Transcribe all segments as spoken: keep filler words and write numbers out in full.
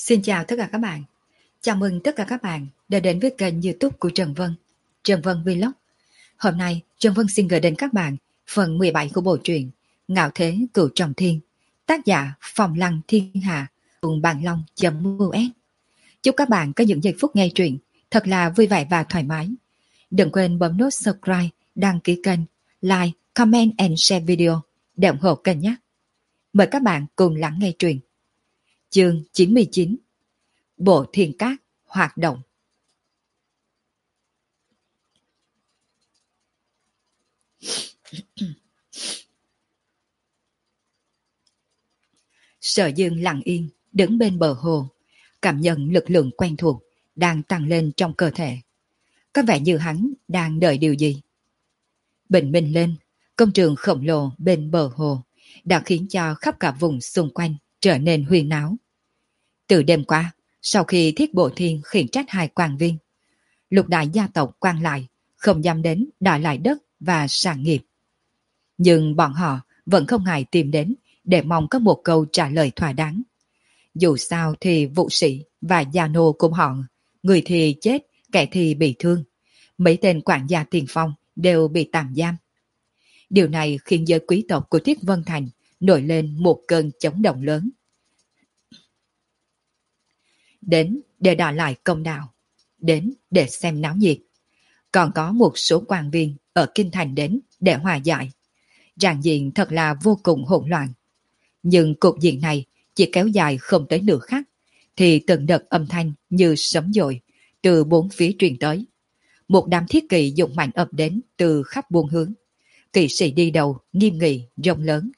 Xin chào tất cả các bạn. Chào mừng tất cả các bạn đã đến với kênh YouTube của Trần Vân, Trần Vân Vlog. Hôm nay, Trần Vân xin gửi đến các bạn phần mười bảy của bộ truyện Ngạo Thế Cửu Trọng Thiên, tác giả Phong Lăng Thiên Hạ, cùng Bàn Long.us. Chúc các bạn có những giây phút nghe truyện thật là vui vẻ và thoải mái. Đừng quên bấm nút subscribe, đăng ký kênh, like, comment and share video để ủng hộ kênh nhé. Mời các bạn cùng lắng nghe truyện. Chương chín mươi chín. Bộ Thiên Cát hoạt động. Sở Dương lặng yên đứng bên bờ hồ, cảm nhận lực lượng quen thuộc đang tăng lên trong cơ thể. Có vẻ như hắn đang đợi điều gì. Bình minh lên, công trường khổng lồ bên bờ hồ đã khiến cho khắp cả vùng xung quanh trở nên huyên náo. Từ đêm qua, sau khi Thiết Bộ Thiên khiển trách hai quan viên, lục đại gia tộc quan lại không dám đến đòi lại đất và sản nghiệp. Nhưng bọn họ vẫn không ngại tìm đến để mong có một câu trả lời thỏa đáng. Dù sao thì vũ sĩ và gia nô của họ, người thì chết, kẻ thì bị thương. Mấy tên quản gia tiền phong đều bị tạm giam. Điều này khiến giới quý tộc của Thiết Vân Thành nổi lên một cơn chấn động lớn. Đến để đòi lại công đạo, đến để xem náo nhiệt. Còn có một số quan viên ở Kinh Thành đến để hòa giải. Ràng diện thật là vô cùng hỗn loạn. Nhưng cục diện này chỉ kéo dài không tới nửa khắc, thì từng đợt âm thanh như sấm dội từ bốn phía truyền tới. Một đám thiết kỵ dụng mạnh ập đến từ khắp buôn hướng. Kỵ sĩ đi đầu, nghiêm nghị, rộng lớn.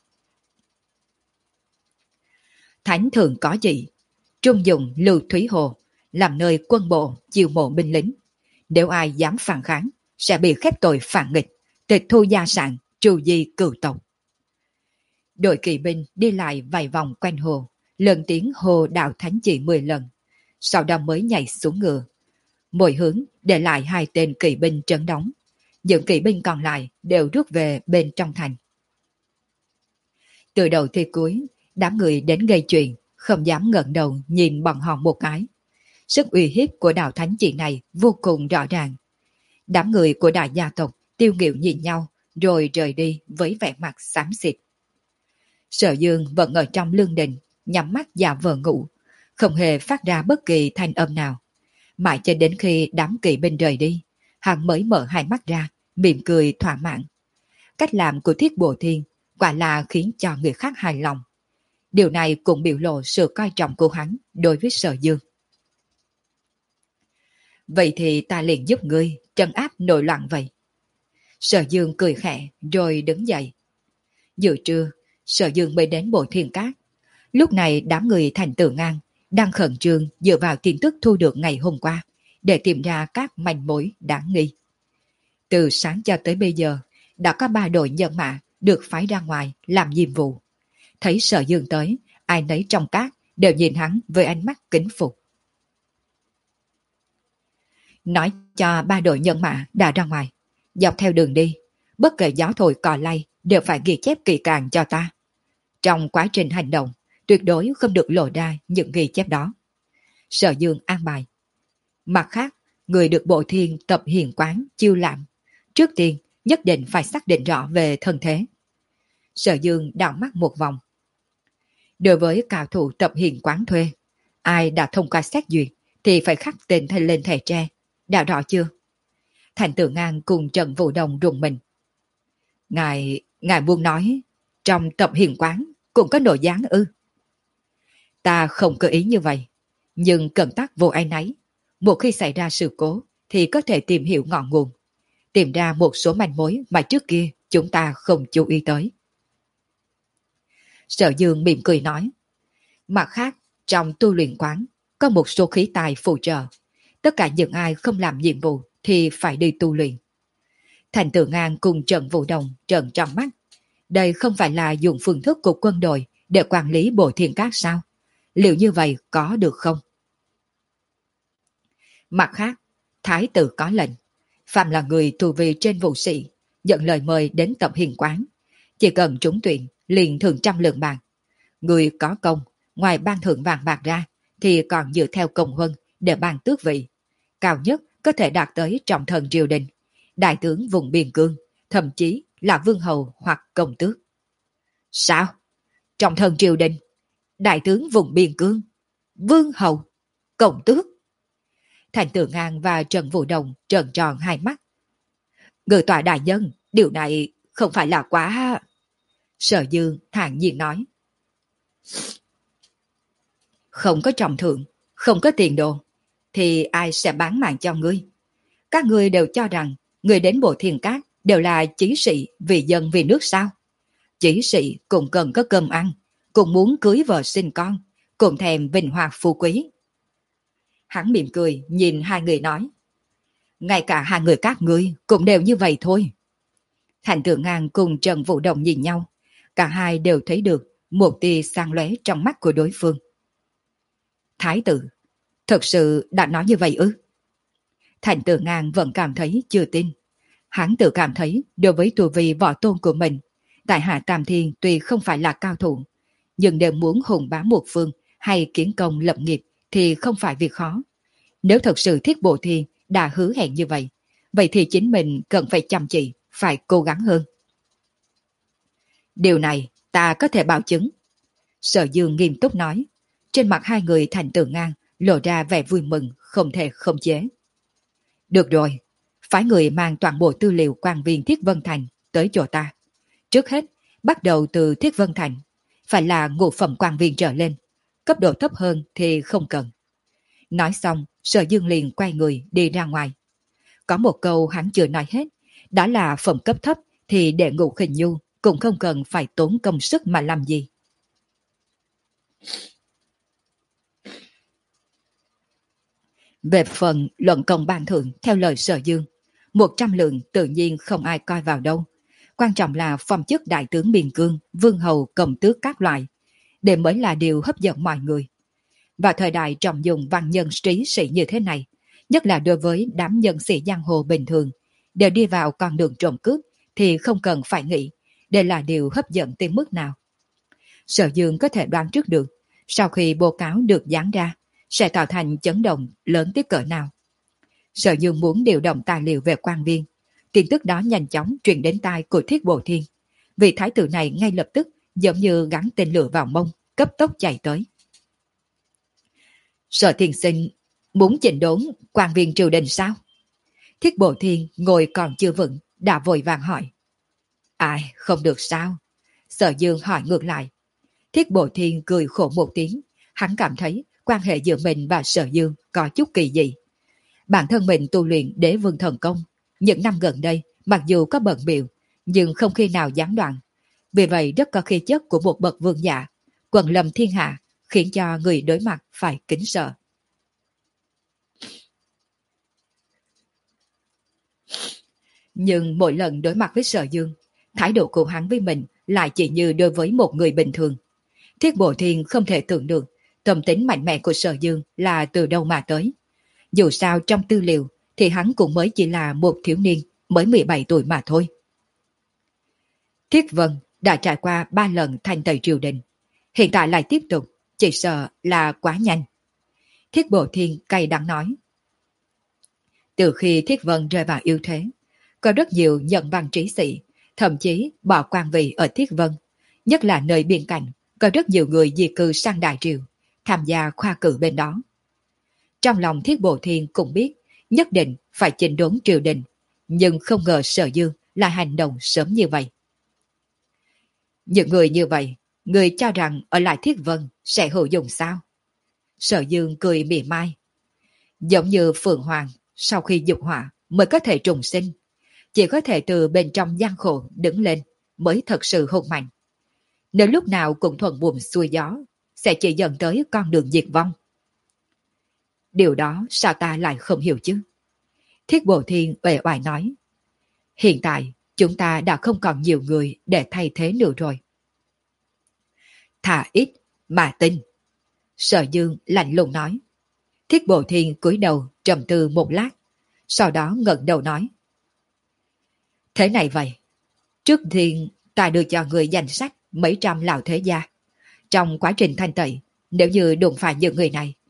Thánh thường có gì? Trung dụng Lưu Thúy Hồ làm nơi quân bộ chiêu mộ binh lính. Nếu ai dám phản kháng, sẽ bị khép tội phản nghịch, tịch thu gia sản, trừ di cửu tộc. Đội kỵ binh đi lại vài vòng quanh hồ, lần tiếng hồ đạo thánh chỉ mười lần, sau đó mới nhảy xuống ngựa. Mỗi hướng để lại hai tên kỵ binh trấn đóng. Những kỵ binh còn lại đều rút về bên trong thành. Từ đầu tới cuối, đám người đến gây chuyện không dám ngẩng đầu nhìn bọn họ một cái. Sức uy hiếp của đạo thánh chỉ này vô cùng rõ ràng. Đám người của đại gia tộc tiêu nghịu nhìn nhau rồi rời đi với vẻ mặt xám xịt. Sở Dương vẫn ở trong lương đình, nhắm mắt giả vờ ngủ, không hề phát ra bất kỳ thanh âm nào. Mãi cho đến khi đám kỵ binh rời đi, hắn mới mở hai mắt ra, mỉm cười thỏa mãn. Cách làm của Thiết Bộ Thiên quả là khiến cho người khác hài lòng. Điều này cũng biểu lộ sự coi trọng của hắn đối với Sở Dương. Vậy thì ta liền giúp ngươi trấn áp nội loạn vậy. Sở Dương cười khẽ rồi đứng dậy. Giữa trưa, Sở Dương mới đến Bộ Thiên Cát. Lúc này đám người thành Tử Ngang đang khẩn trương dựa vào tin tức thu được ngày hôm qua để tìm ra các manh mối đáng nghi. Từ sáng cho tới bây giờ, đã có ba đội nhân mã được phái ra ngoài làm nhiệm vụ. Thấy Sở Dương tới, ai nấy trong cát đều nhìn hắn với ánh mắt kính phục. Nói cho ba đội nhân mã đã ra ngoài, dọc theo đường đi, bất kể gió thổi cò lay đều phải ghi chép kỹ càng cho ta. Trong quá trình hành động, tuyệt đối không được lộ ra những ghi chép đó. Sở Dương an bài. Mặt khác, người được Bộ Thiên tập hiền quán chiêu làm, trước tiên nhất định phải xác định rõ về thân thế. Sở Dương đảo mắt một vòng. Đối với cao thủ tập hiền quán thuê, ai đã thông qua xét duyệt thì phải khắc tên thay lên thẻ tre. Đã rõ chưa? Thành Tử Ngang cùng Trần Vũ Đồng rùng mình. Ngài, ngài muốn nói, trong tập hiền quán cũng có nội gián ư? Ta không cơ ý như vậy, nhưng cần tắc vô ai nấy. Một khi xảy ra sự cố thì có thể tìm hiểu ngọn nguồn, tìm ra một số manh mối mà trước kia chúng ta không chú ý tới. Sở Dương mỉm cười nói. Mặt khác, trong tu luyện quán có một số khí tài phù trợ. Tất cả những ai không làm nhiệm vụ thì phải đi tu luyện. Thành Tử Ngang cùng Trần Vũ Đồng trợn tròn mắt. Đây không phải là dùng phương thức của quân đội để quản lý Bộ Thiên Cát sao? Liệu như vậy có được không? Mặt khác, Thái tử có lệnh, phạm là người tù vị trên vũ sĩ, nhận lời mời đến tập hiền quán. Chỉ cần trúng tuyển, liền thưởng trăm lượng bạc. Người có công, ngoài ban thưởng vàng bạc ra, thì còn dựa theo công huân để ban tước vị. Cao nhất có thể đạt tới trọng thần triều đình, đại tướng vùng biên cương, thậm chí là vương hầu hoặc công tước. Sao? Trọng thần triều đình, đại tướng vùng biên cương, vương hầu, công tước? Thành Tử Ngang và Trần Vũ Đồng trợn tròn hai mắt. Ngự tọa đại nhân, điều này không phải là quá... Sở Dương thản nhiên nói. Không có trọng thượng, không có tiền đồ, thì ai sẽ bán mạng cho ngươi? Các ngươi đều cho rằng người đến Bộ Thiên Cát đều là chí sĩ vì dân vì nước sao? Chí sĩ cũng cần có cơm ăn, cũng muốn cưới vợ sinh con, cũng thèm vinh hoa phú quý. Hắn mỉm cười nhìn hai người nói. Ngay cả hai người các ngươi cũng đều như vậy thôi. Thành Tử Ngang cùng Trần Vũ Đồng nhìn nhau, cả hai đều thấy được một tia sáng lóe trong mắt của đối phương. Thái tử, thật sự đã nói như vậy ư? Thành Tử Ngang vẫn cảm thấy chưa tin. Hắn tự cảm thấy đối với tu vi võ tôn của mình, tại hạ Tam Thiên tuy không phải là cao thủ, nhưng đều muốn hùng bá một phương hay kiến công lập nghiệp thì không phải việc khó. Nếu thật sự Thiết Bộ Thiên đã hứa hẹn như vậy, vậy thì chính mình cần phải chăm chỉ, phải cố gắng hơn. Điều này ta có thể bảo chứng. Sở Dương nghiêm túc nói. Trên mặt hai người Thành Tử Ngang lộ ra vẻ vui mừng không thể không chế. Được rồi, phái người mang toàn bộ tư liệu quan viên Thiết Vân Thành tới chỗ ta. Trước hết, bắt đầu từ Thiết Vân Thành, phải là ngũ phẩm quan viên trở lên, cấp độ thấp hơn thì không cần. Nói xong, Sở Dương liền quay người đi ra ngoài. Có một câu hắn chưa nói hết, đó là phẩm cấp thấp thì đệ ngũ khinh nhu cũng không cần phải tốn công sức mà làm gì. Về phần luận công ban thưởng theo lời Sở Dương, một trăm lượng tự nhiên không ai coi vào đâu. Quan trọng là phong chức đại tướng biên cương, vương hầu, công tước các loại, để mới là điều hấp dẫn mọi người. Vào thời đại trọng dụng văn nhân trí sĩ như thế này, nhất là đối với đám nhân sĩ giang hồ bình thường, đều đi vào con đường trộm cướp thì không cần phải nghĩ đây là điều hấp dẫn tới mức nào. Sở Dương có thể đoán trước được, sau khi báo cáo được dán ra, sẽ tạo thành chấn động lớn tới cỡ nào. Sở Dương muốn điều động tài liệu về quan viên, tin tức đó nhanh chóng truyền đến tai của Thiết Bộ Thiên. Vị thái tử này ngay lập tức giống như gắn tên lửa vào mông, cấp tốc chạy tới. Sở Thiên Sinh muốn chỉnh đốn quan viên triều đình sao? Thiết Bộ Thiên ngồi còn chưa vững, đã vội vàng hỏi. Ai, không được sao? Sở Dương hỏi ngược lại. Thiết Bộ Thiên cười khổ một tiếng, hắn cảm thấy quan hệ giữa mình và Sở Dương có chút kỳ dị. Bản thân mình tu luyện Đế Vương Thần Công, những năm gần đây mặc dù có bận bịu nhưng không khi nào gián đoạn. Vì vậy rất có khí chất của một bậc vương giả, quần lâm thiên hạ, khiến cho người đối mặt phải kính sợ. Nhưng mỗi lần đối mặt với Sở Dương, thái độ của hắn với mình lại chỉ như đối với một người bình thường. Thiết Bộ Thiên không thể tưởng được tâm tính mạnh mẽ của Sở Dương là từ đâu mà tới. Dù sao trong tư liệu thì hắn cũng mới chỉ là một thiếu niên mới mười bảy tuổi mà thôi. Thiết Vân đã trải qua ba lần thành tẩy triều đình, hiện tại lại tiếp tục, chỉ sợ là quá nhanh. Thiết Bộ Thiên cay đắng nói. Từ khi Thiết Vân rơi vào yếu thế, có rất nhiều nhận văn trí sĩ, thậm chí bỏ quan vị ở Thiết Vân, nhất là nơi biên cảnh, có rất nhiều người di cư sang Đại Triều, tham gia khoa cử bên đó. Trong lòng Thiết Bộ Thiên cũng biết nhất định phải chỉnh đốn triều đình, nhưng không ngờ Sở Dương lại hành động sớm như vậy. Những người như vậy, người cho rằng ở lại Thiết Vân sẽ hữu dụng sao? Sở Dương cười mỉa mai. Giống như Phượng Hoàng, sau khi dục hỏa mới có thể trùng sinh, chỉ có thể từ bên trong gian khổ đứng lên mới thật sự hùng mạnh. Nếu lúc nào cũng thuận buồm xuôi gió, sẽ chỉ dẫn tới con đường diệt vong. Điều đó sao ta lại không hiểu chứ? Thiết Bộ Thiên uể oải nói. Hiện tại chúng ta đã không còn nhiều người để thay thế nữa rồi. Thà ít mà tin. Sở Dương lạnh lùng nói. Thiết Bộ Thiên cúi đầu trầm tư một lát, sau đó ngẩng đầu nói. Thế này vậy, trước tiên ta đưa cho người danh sách mấy trăm lão thế gia. Trong quá trình thanh tẩy, nếu như đụng phải những người này,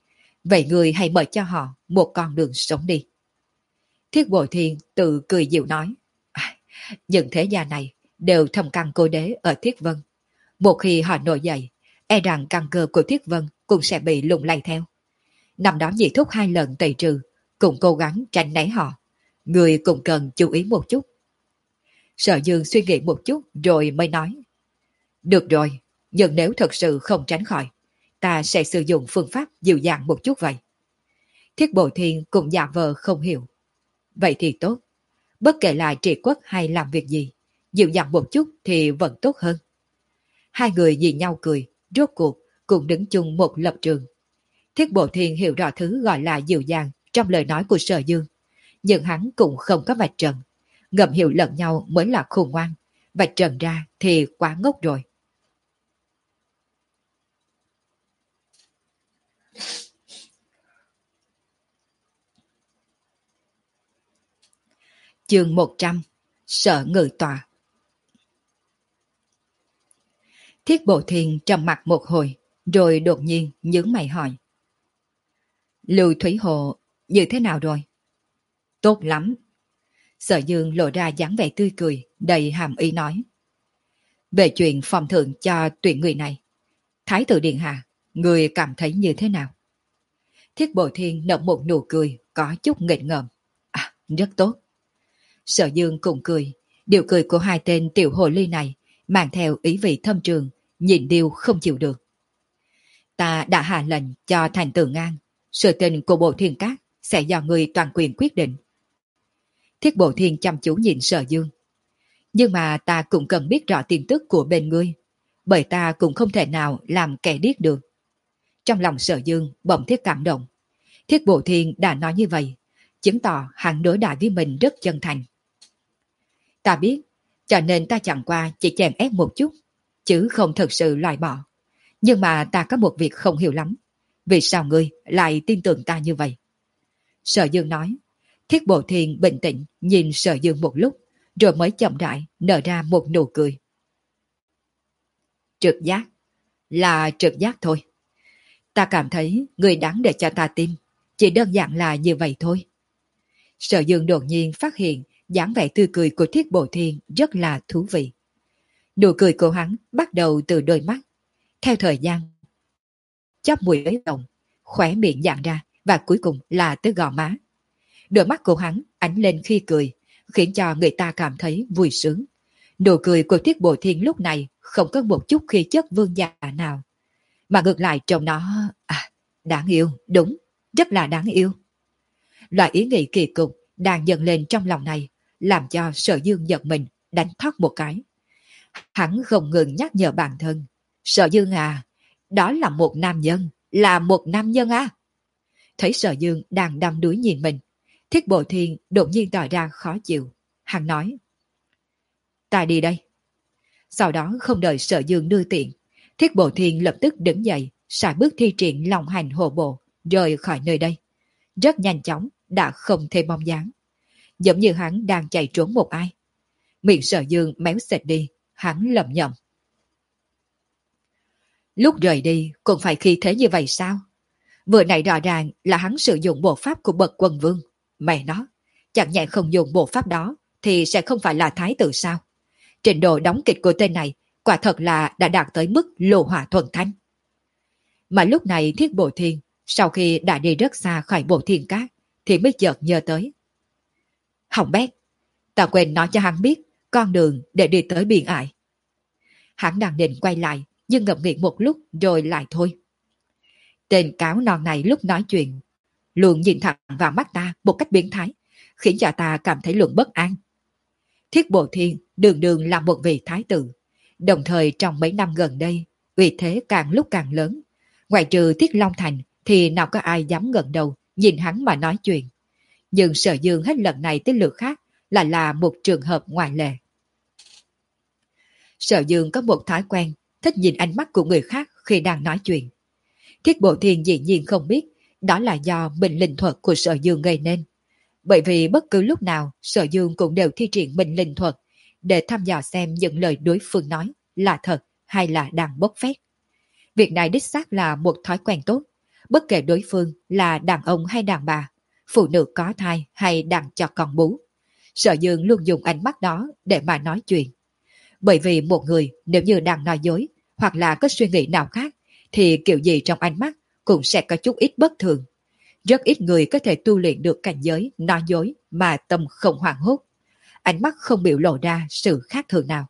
Vậy người hãy mở cho họ một con đường sống đi. Thiết Bộ Thiên tự cười dịu nói, à, những thế gia này đều thâm căn cố đế ở Thiết Vân. Một khi họ nổi dậy, e rằng căn cơ của Thiết Vân cũng sẽ bị lung lay theo. Năm đó nhị thúc hai lần tẩy trừ, cũng cố gắng tránh né họ. Người cũng cần chú ý một chút. Sở Dương suy nghĩ một chút rồi mới nói, được rồi, nhưng nếu thật sự không tránh khỏi, ta sẽ sử dụng phương pháp dịu dàng một chút vậy. Thiết Bộ Thiên cũng giả vờ không hiểu. Vậy thì tốt, bất kể là trị quốc hay làm việc gì, dịu dàng một chút thì vẫn tốt hơn. Hai người nhìn nhau cười, rốt cuộc cũng đứng chung một lập trường. Thiết Bộ Thiên hiểu rõ thứ gọi là dịu dàng trong lời nói của Sở Dương, nhưng hắn cũng không có vạch trần. Ngầm hiểu lẫn nhau mới là khôn ngoan, vạch trần ra thì quá ngốc rồi. Chương một trăm. Sở Ngự Tòa. Thiết Bộ Thiên trầm mặt một hồi, rồi đột nhiên nhướng mày hỏi. Lưu Thủy Hồ như thế nào rồi? Tốt lắm. Sở Dương lộ ra dáng vẻ tươi cười, đầy hàm ý nói. Về chuyện phòng thượng cho tuyển người này, Thái tử Điện Hạ, người cảm thấy như thế nào? Thiết Bộ Thiên nở một nụ cười, có chút nghịch ngợm. À, rất tốt. Sở Dương cùng cười, điều cười của hai tên tiểu hồ ly này mang theo ý vị thâm trường, nhìn điều không chịu được. Ta đã hạ lệnh cho thành Tử Ngang, sự tình của Bộ Thiên Các sẽ do người toàn quyền quyết định. Thiết Bộ Thiên chăm chú nhìn Sở Dương. Nhưng mà ta cũng cần biết rõ tin tức của bên ngươi, bởi ta cũng không thể nào làm kẻ điếc được. Trong lòng Sở Dương bỗng thiết cảm động. Thiết Bộ Thiên đã nói như vậy, chứng tỏ hắn đối đãi với mình rất chân thành. Ta biết, cho nên ta chẳng qua chỉ chèn ép một chút, chứ không thực sự loại bỏ. Nhưng mà ta có một việc không hiểu lắm. Vì sao ngươi lại tin tưởng ta như vậy? Sở Dương nói. Thiết Bộ Thiên bình tĩnh nhìn Sở Dương một lúc, rồi mới chậm rãi nở ra một nụ cười. Trực giác. Là trực giác thôi. Ta cảm thấy ngươi đáng để cho ta tin. Chỉ đơn giản là như vậy thôi. Sở Dương đột nhiên phát hiện dáng vẻ tươi cười của Thiết Bộ Thiên rất là thú vị. Nụ cười của hắn bắt đầu từ đôi mắt. Theo thời gian, chóp mũi ấy động, khóe miệng dạn ra và cuối cùng là tới gò má. Đôi mắt của hắn ánh lên khi cười, khiến cho người ta cảm thấy vui sướng. Nụ cười của Thiết Bộ Thiên lúc này không có một chút khí chất vương giả nào, mà ngược lại trông nó à, đáng yêu, đúng, rất là đáng yêu. Loại ý nghĩ kỳ cục đang dần lên trong lòng này, làm cho Sở Dương giật mình, đánh thoát một cái. Hắn không ngừng nhắc nhở bản thân. Sở Dương à, đó là một nam nhân, là một nam nhân à. Thấy Sở Dương đang đăm đuối nhìn mình, Thiết Bộ Thiên đột nhiên tỏ ra khó chịu. Hắn nói, ta đi đây. Sau đó không đợi Sở Dương đưa tiện, Thiết Bộ Thiên lập tức đứng dậy, sải bước thi triển long hành hộ bộ, rời khỏi nơi đây. Rất nhanh chóng, đã không thêm bóng dáng. Giống như hắn đang chạy trốn một ai. Miệng Sở Dương méo xẹt đi, hắn lẩm nhẩm. Lúc rời đi cũng phải khí thế như vậy sao? Vừa nãy rõ ràng là hắn sử dụng bộ pháp của bậc quân vương. Mẹ nó, chẳng nhẹ không dùng bộ pháp đó thì sẽ không phải là thái tử sao? Trình độ đóng kịch của tên này quả thật là đã đạt tới mức lô hỏa thuần thanh. Mà lúc này Thiết Bộ Thiên sau khi đã đi rất xa khỏi Bộ Thiên Các thì mới chợt nhớ tới. Hỏng bét, ta quên nói cho hắn biết con đường để đi tới biển ải. Hắn đang định quay lại nhưng ngậm miệng một lúc rồi lại thôi. Tên cáo non này lúc nói chuyện luôn nhìn thẳng vào mắt ta một cách biến thái, khiến cho ta cảm thấy luôn bất an. Thiết Bộ Thiên đường đường là một vị thái tử, đồng thời trong mấy năm gần đây uy thế càng lúc càng lớn. Ngoài trừ Thiết Long Thành thì nào có ai dám ngẩng đầu nhìn hắn mà nói chuyện. Nhưng Sở Dương hết lần này tới lượt khác là là một trường hợp ngoại lệ. Sở Dương có một thói quen thích nhìn ánh mắt của người khác khi đang nói chuyện. Thiết Bộ Thiên dĩ nhiên không biết đó là do mệnh linh thuật của Sở Dương gây nên. Bởi vì bất cứ lúc nào Sở Dương cũng đều thi triển mệnh linh thuật để thăm dò xem những lời đối phương nói là thật hay là đang bốc phét. Việc này đích xác là một thói quen tốt, bất kể đối phương là đàn ông hay đàn bà, phụ nữ có thai hay đang cho con bú. Sở Dương luôn dùng ánh mắt đó để mà nói chuyện. Bởi vì một người nếu như đang nói dối hoặc là có suy nghĩ nào khác thì kiểu gì trong ánh mắt cũng sẽ có chút ít bất thường. Rất ít người có thể tu luyện được cảnh giới nói dối mà tâm không hoảng hốt. Ánh mắt không biểu lộ ra sự khác thường nào.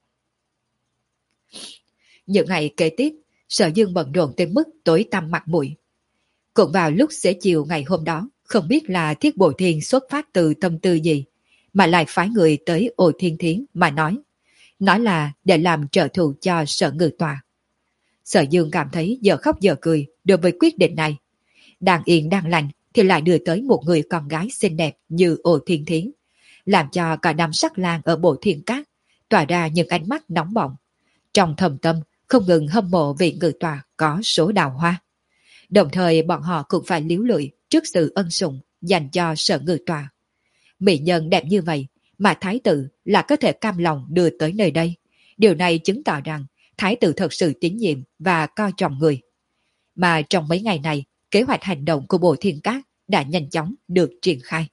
Những ngày kế tiếp, Sở Dương bận rộn tới mức tối tăm mặt mũi. Cũng vào lúc xế chiều ngày hôm đó, không biết là Thiết Bộ Thiên xuất phát từ tâm tư gì, mà lại phái người tới Ô Thiên Thiến mà nói. Nói là để làm trợ thủ cho Sở Ngự Tòa. Sở Dương cảm thấy giờ khóc giờ cười đối với quyết định này. Đang yên đang lành thì lại đưa tới một người con gái xinh đẹp như Ô Thiên Thiến, làm cho cả đám sắc lang ở Bộ Thiên Cát tỏa ra những ánh mắt nóng bỏng. Trong thầm tâm không ngừng hâm mộ vị Ngự Tòa có số đào hoa. Đồng thời bọn họ cũng phải líu lưỡi trước sự ân sủng dành cho Sở Ngự Tòa. Mỹ nhân đẹp như vậy mà thái tử là có thể cam lòng đưa tới nơi đây. Điều này chứng tỏ rằng thái tử thật sự tín nhiệm và coi trọng người. Mà trong mấy ngày này, kế hoạch hành động của Bộ Thiên Cát đã nhanh chóng được triển khai.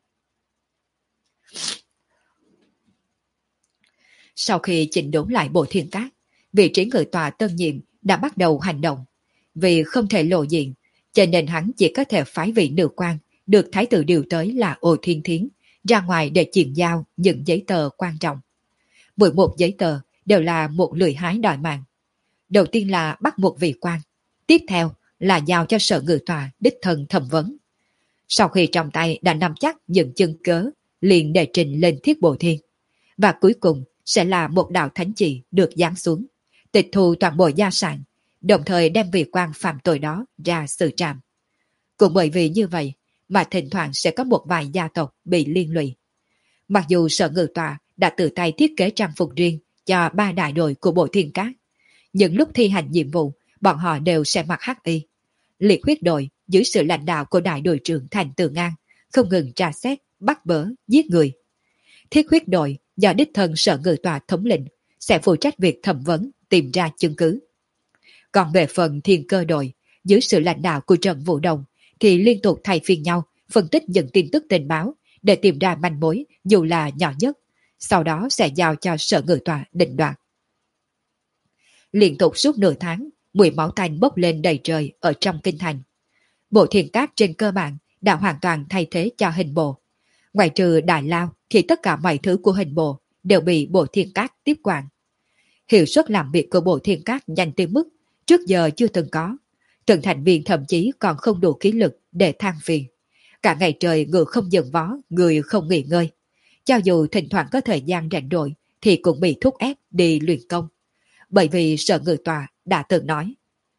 Sau khi chỉnh đốn lại Bộ Thiên Cát, vị trí Ngự Tòa tân nhiệm đã bắt đầu hành động. Vì không thể lộ diện, cho nên hắn chỉ có thể phái vị nữ quan được thái tử điều tới là Ô Thiên Thiến ra ngoài để chuyển giao những giấy tờ quan trọng. Mỗi một giấy tờ đều là một lưỡi hái đòi mạng. Đầu tiên là bắt một vị quan, tiếp theo là giao cho Sở Ngự Tòa đích thân thẩm vấn. Sau khi trong tay đã nắm chắc những chứng cớ, liền đề trình lên Thiết Bộ Thiên. Và cuối cùng sẽ là một đạo thánh chỉ được giáng xuống, tịch thu toàn bộ gia sản, đồng thời đem vị quan phạm tội đó ra xử trảm. Cũng bởi vì như vậy mà thỉnh thoảng sẽ có một vài gia tộc bị liên lụy. Mặc dù Sở Ngự Tòa đã tự tay thiết kế trang phục riêng cho ba đại đội của Bộ Thiên Cát, nhưng lúc thi hành nhiệm vụ, bọn họ đều sẽ mặc hắc y. Liệt huyết đội dưới sự lãnh đạo của đại đội trưởng Thành Từ Ngang không ngừng tra xét, bắt bớ, giết người. Thiết huyết đội do đích thân Sở Ngự Tòa thống lĩnh sẽ phụ trách việc thẩm vấn, tìm ra chứng cứ. Còn về phần Thiên Cơ đội dưới sự lãnh đạo của Trần Vũ Đồng thì liên tục thay phiên nhau phân tích những tin tức tình báo để tìm ra manh mối dù là nhỏ nhất, sau đó sẽ giao cho Sở Ngự Tòa định đoạt. Liên tục suốt nửa tháng, mùi máu tanh bốc lên đầy trời ở trong kinh thành. Bộ Thiên Cát trên cơ bản đã hoàn toàn thay thế cho hình bộ. Ngoài trừ Đại Lao thì tất cả mọi thứ của hình bộ đều bị Bộ Thiên Cát tiếp quản. Hiệu suất làm việc của Bộ Thiên Cát nhanh tới mức trước giờ chưa từng có. Từng thành viên thậm chí còn không đủ khí lực để than phiền. Cả ngày trời ngựa không dừng vó, người không nghỉ ngơi. Cho dù thỉnh thoảng có thời gian rảnh rỗi thì cũng bị thúc ép đi luyện công. Bởi vì Sở Ngự Tòa đã từng nói.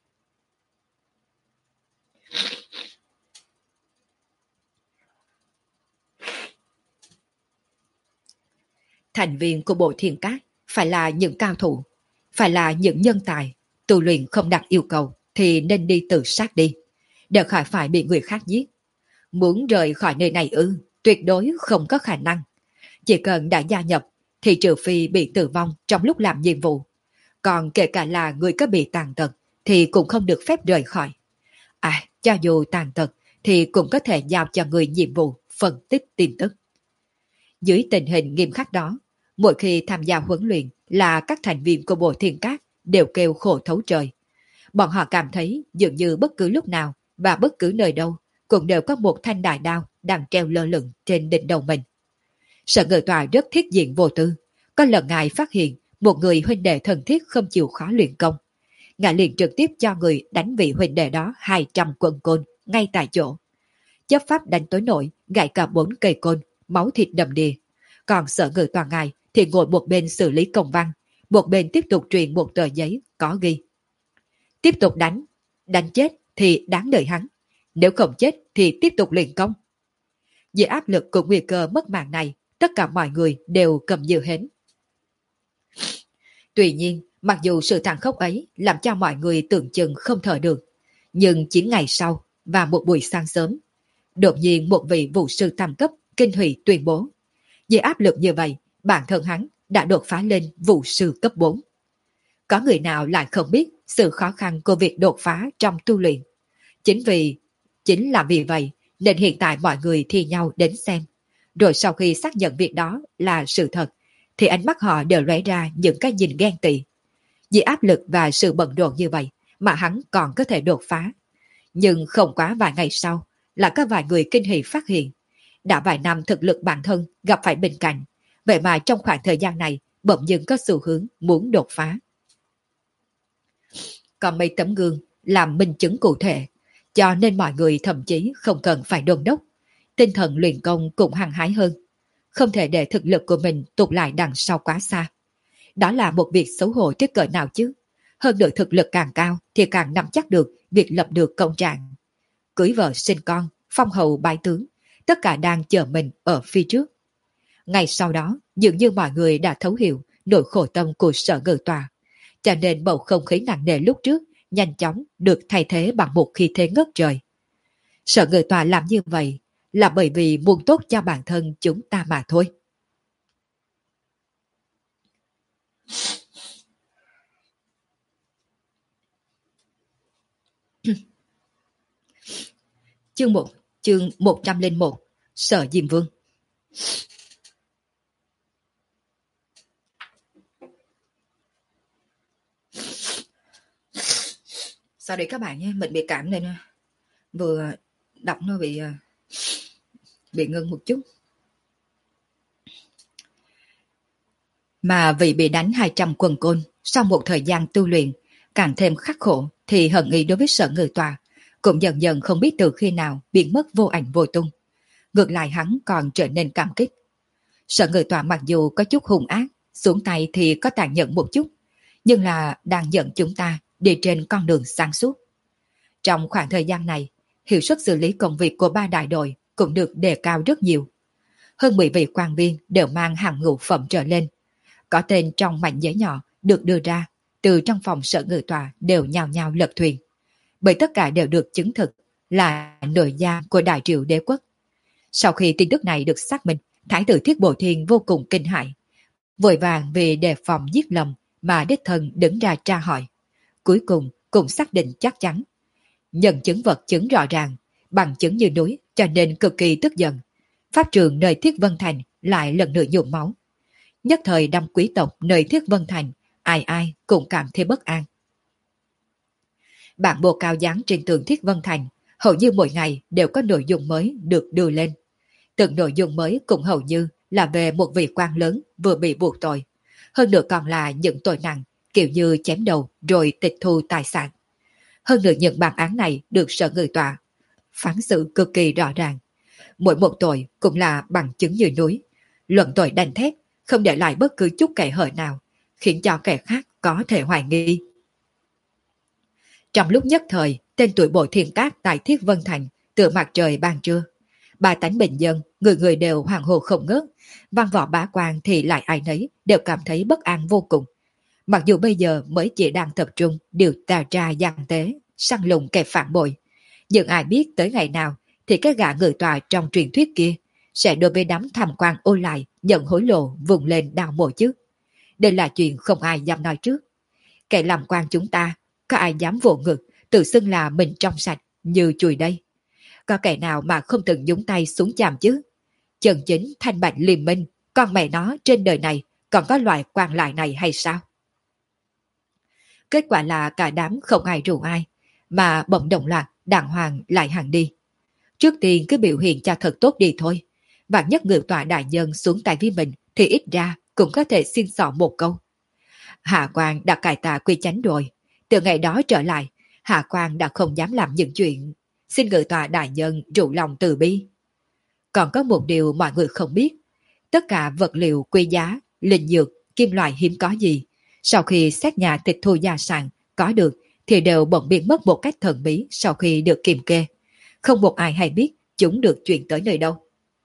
Thành viên của Bộ Thiên Cát phải là những cao thủ, phải là những nhân tài, tu luyện không đặt yêu cầu thì nên đi tự sát đi, để khỏi phải bị người khác giết. Muốn rời khỏi nơi này ư, tuyệt đối không có khả năng. Chỉ cần đã gia nhập thì trừ phi bị tử vong trong lúc làm nhiệm vụ. Còn kể cả là người có bị tàn tật thì cũng không được phép rời khỏi. À, cho dù tàn tật thì cũng có thể giao cho người nhiệm vụ phân tích tin tức. Dưới tình hình nghiêm khắc đó, mỗi khi tham gia huấn luyện là các thành viên của Bộ Thiên Cát đều kêu khổ thấu trời. Bọn họ cảm thấy dường như bất cứ lúc nào và bất cứ nơi đâu cũng đều có một thanh đại đao đang treo lơ lửng trên đỉnh đầu mình. Sở Ngự Tòa rất thiết diện vô tư. Có lần ngài phát hiện một người huynh đệ thân thiết không chịu khó luyện công. Ngài liền trực tiếp cho người đánh vị huynh đệ đó hai trăm quân côn ngay tại chỗ. Chấp pháp đánh tối nổi, gãy cả bốn cây côn, máu thịt đầm đìa. Còn Sở Ngự Tòa ngài thì ngồi một bên xử lý công văn, một bên tiếp tục truyền một tờ giấy có ghi. Tiếp tục đánh, đánh chết thì đáng đợi hắn, nếu không chết thì tiếp tục luyện công. Dưới áp lực của nguy cơ mất mạng này, tất cả mọi người đều cầm như hến. Tuy nhiên, mặc dù sự tàn khốc ấy làm cho mọi người tưởng chừng không thở được, nhưng chín ngày sau và một buổi sáng sớm, đột nhiên một vị vụ sư tam cấp kinh hỉ tuyên bố. Dưới áp lực như vậy, bản thân hắn đã đột phá lên vụ sư cấp bốn. Có người nào lại không biết sự khó khăn của việc đột phá trong tu luyện. Chính vì chính là vì vậy nên hiện tại mọi người thi nhau đến xem. Rồi sau khi xác nhận việc đó là sự thật, thì ánh mắt họ đều lóe ra những cái nhìn ghen tị. Vì áp lực và sự bận rộn như vậy mà hắn còn có thể đột phá. Nhưng không quá vài ngày sau, là có vài người kinh hỉ phát hiện. Đã vài năm thực lực bản thân gặp phải bình cảnh, vậy mà trong khoảng thời gian này bỗng dưng có xu hướng muốn đột phá. Còn mấy tấm gương làm minh chứng cụ thể, cho nên mọi người thậm chí không cần phải đôn đốc. Tinh thần luyện công cũng hăng hái hơn. Không thể để thực lực của mình tụt lại đằng sau quá xa. Đó là một việc xấu hổ tới cỡ nào chứ. Hơn nữa thực lực càng cao thì càng nắm chắc được việc lập được công trạng. Cưới vợ sinh con, phong hầu bái tướng, tất cả đang chờ mình ở phía trước. Ngay sau đó, dường như mọi người đã thấu hiểu nỗi khổ tâm của Sở Ngự Tòa. Cho nên bầu không khí nặng nề lúc trước nhanh chóng được thay thế bằng một khí thế ngất trời. Sở Ngự Tòa làm như vậy là bởi vì muốn tốt cho bản thân chúng ta mà thôi. Chương một, chương một trăm lẻ một, Sở Diêm Vương. Sao đấy các bạn nhé, mình bị cảm nên vừa đọc nó bị bị ngưng một chút. Mà vì bị đánh hai trăm quần côn, sau một thời gian tu luyện, càng thêm khắc khổ, thì hận ý đối với Sở Ngự Tòa cũng dần dần không biết từ khi nào biến mất vô ảnh vô tung. Ngược lại hắn còn trở nên cảm kích. Sở Ngự Tòa mặc dù có chút hung ác, xuống tay thì có tàn nhẫn một chút, nhưng là đang dẫn chúng ta đi trên con đường sáng suốt. Trong khoảng thời gian này, hiệu suất xử lý công việc của ba đại đội cũng được đề cao rất nhiều. Hơn mười vị quan viên đều mang hàng ngũ phẩm trở lên. Có tên trong mảnh giấy nhỏ được đưa ra, từ trong phòng Sở Ngự Tòa đều nhào nhào lật thuyền. Bởi tất cả đều được chứng thực là nội giam của Đại Triệu Đế Quốc. Sau khi tin tức này được xác minh, Thái tử Thiết Bổ Thiên vô cùng kinh hãi, vội vàng vì đề phòng giết lầm mà đích thân đứng ra tra hỏi. Cuối cùng cũng xác định chắc chắn. Nhân chứng vật chứng rõ ràng, bằng chứng như núi, cho nên cực kỳ tức giận. Pháp trường nơi Thiết Vân Thành lại lần nữa nhuộm máu. Nhất thời đâm quý tộc nơi Thiết Vân Thành, ai ai cũng cảm thấy bất an. Bản bộ cao dán trên tường Thiết Vân Thành hầu như mỗi ngày đều có nội dung mới được đưa lên. Từng nội dung mới cũng hầu như là về một vị quan lớn vừa bị buộc tội. Hơn nữa còn là những tội nặng, kiểu như chém đầu rồi tịch thu tài sản. Hơn nữa những bản án này được Sở Ngự Tòa phán xử cực kỳ rõ ràng. Mỗi một tội cũng là bằng chứng như núi. Luận tội đanh thép, không để lại bất cứ chút kẻ hở nào, khiến cho kẻ khác có thể hoài nghi. Trong lúc nhất thời, tên tuổi Bộ Thiên Cát tại Thiết Vân Thành tựa mặt trời ban trưa. Ba tánh bình dân, người người đều hoàng hồ không ngớt, văn võ bá quan thì lại ai nấy đều cảm thấy bất an vô cùng. Mặc dù bây giờ mới chỉ đang tập trung điều tra gian tế, săn lùng kẻ phản bội, nhưng ai biết tới ngày nào thì cái gã Ngự Tòa trong truyền thuyết kia sẽ đối với đám tham quan ô lại nhận hối lộ vùng lên đào mộ chứ. Đây là chuyện không ai dám nói trước. Kẻ làm quan chúng ta, có ai dám vỗ ngực, tự xưng là mình trong sạch như chùi đây. Có kẻ nào mà không từng nhúng tay xuống chàm chứ? Chân chính thanh bạch liêm minh, con mẹ nó trên đời này còn có loại quan lại này hay sao? Kết quả là cả đám không ai rủ ai, mà bỗng đồng loạt đàng hoàng lại hàng đi. Trước tiên cứ biểu hiện cho thật tốt đi thôi. Vạn nhất Ngự Tòa đại nhân xuống tay với mình thì ít ra cũng có thể xin xỏ một câu. Hạ Quan đã cải tà quy chánh rồi. Từ ngày đó trở lại, Hạ Quan đã không dám làm những chuyện. Xin Ngự Tòa đại nhân rủ lòng từ bi. Còn có một điều mọi người không biết. Tất cả vật liệu quý giá, linh dược, kim loại hiếm có gì, sau khi xét nhà tịch thu gia sản có được thì đều bỗng biến mất một cách thần bí sau khi được kiểm kê. Không một ai hay biết chúng được chuyển tới nơi đâu.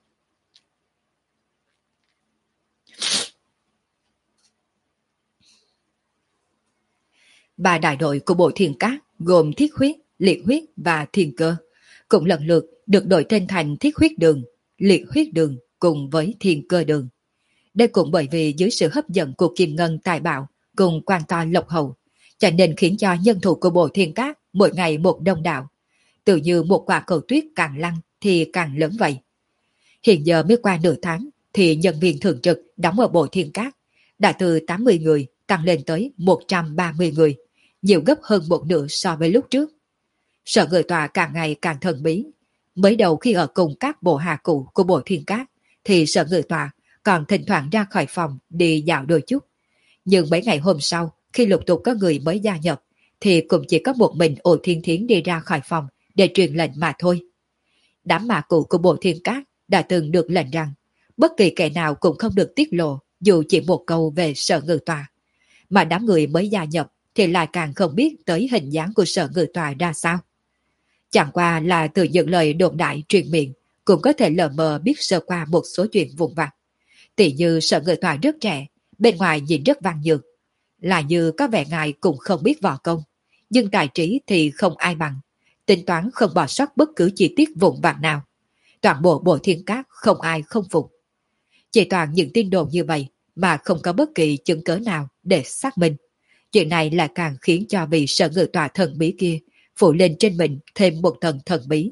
Ba đại đội của Bộ Thiên Cát gồm Thiết Huyết, Liệt Huyết và Thiên Cơ cũng lần lượt được đổi tên thành Thiết Huyết Đường, Liệt Huyết Đường cùng với Thiên Cơ Đường. Đây cũng bởi vì dưới sự hấp dẫn của Kim Ngân tài bảo cùng quan to lộc hậu, cho nên khiến cho nhân thủ của Bộ Thiên Cát mỗi ngày một đông đảo. tự như một quả cầu tuyết càng lăn thì càng lớn vậy. Hiện giờ mới qua nửa tháng thì nhân viên thường trực đóng ở Bộ Thiên Cát đã từ tám mươi người tăng lên tới một trăm ba mươi người, nhiều gấp hơn một nửa so với lúc trước. Sở Người Tòa càng ngày càng thần bí. Mới đầu khi ở cùng các bộ hạ cũ của Bộ Thiên Cát thì Sở Người Tòa còn thỉnh thoảng ra khỏi phòng đi dạo đôi chút. Nhưng mấy ngày hôm sau, khi lục tục có người mới gia nhập, thì cũng chỉ có một mình Ổ Thiên Thiến đi ra khỏi phòng để truyền lệnh mà thôi. Đám mạ cũ của Bộ Thiên Cát đã từng được lệnh rằng bất kỳ kẻ nào cũng không được tiết lộ dù chỉ một câu về Sở Ngự Tòa. Mà đám người mới gia nhập thì lại càng không biết tới hình dáng của Sở Ngự Tòa ra sao. Chẳng qua là từ những lời đồn đại truyền miệng cũng có thể lờ mờ biết sơ qua một số chuyện vụn vặt. Tỷ như Sở Ngự Tòa rất trẻ, bên ngoài nhìn rất văn nhược, là như có vẻ ngài cũng không biết võ công, nhưng tài trí thì không ai bằng, tính toán không bỏ sót bất cứ chi tiết vụn vặt nào. Toàn bộ Bộ Thiên Cát không ai không phục. Chỉ toàn những tin đồn như vậy mà không có bất kỳ chứng cớ nào để xác minh. Chuyện này lại càng khiến cho vị Sở Ngự Tòa thần bí kia phủ lên trên mình thêm một tầng thần bí.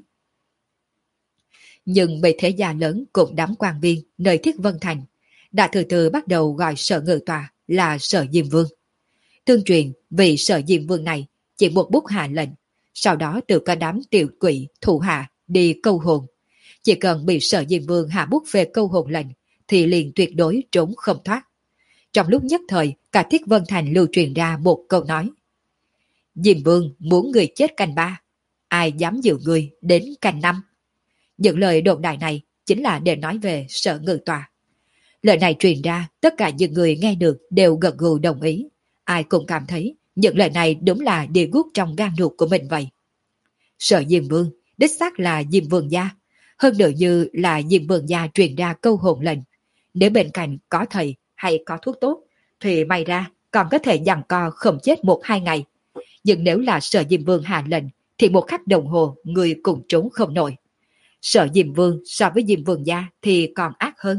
Nhưng mấy thế gia lớn cùng đám quan viên nơi Thiết Vân Thành đã từ từ bắt đầu gọi Sở Ngự Tòa là Sở Diêm Vương. Tương truyền vị Sở Diêm Vương này chỉ một bút hạ lệnh, sau đó từ cả đám tiểu quỷ thủ hạ đi câu hồn. Chỉ cần bị Sở Diêm Vương hạ bút về câu hồn lệnh thì liền tuyệt đối trốn không thoát. Trong lúc nhất thời, cả Thiết Vân Thành lưu truyền ra một câu nói: Diêm Vương muốn người chết canh ba, ai dám giữ người đến canh năm. Những lời đồn đại này chính là để nói về Sở Ngự Tòa. Lời này truyền ra, tất cả những người nghe được đều gật gù đồng ý. Ai cũng cảm thấy những lời này đúng là địa guốc trong gan ruột của mình vậy. Sở Diêm Vương, đích xác là Diêm Vương gia. Hơn nữa như là Diêm Vương gia truyền ra câu hồn lệnh. Nếu bên cạnh có thầy hay có thuốc tốt, thì may ra còn có thể giằng co không chết một hai ngày. Nhưng nếu là Sở Diêm Vương hạ lệnh, thì một khắc đồng hồ người cùng trốn không nổi. Sở Diêm Vương so với Diêm Vương gia thì còn ác hơn.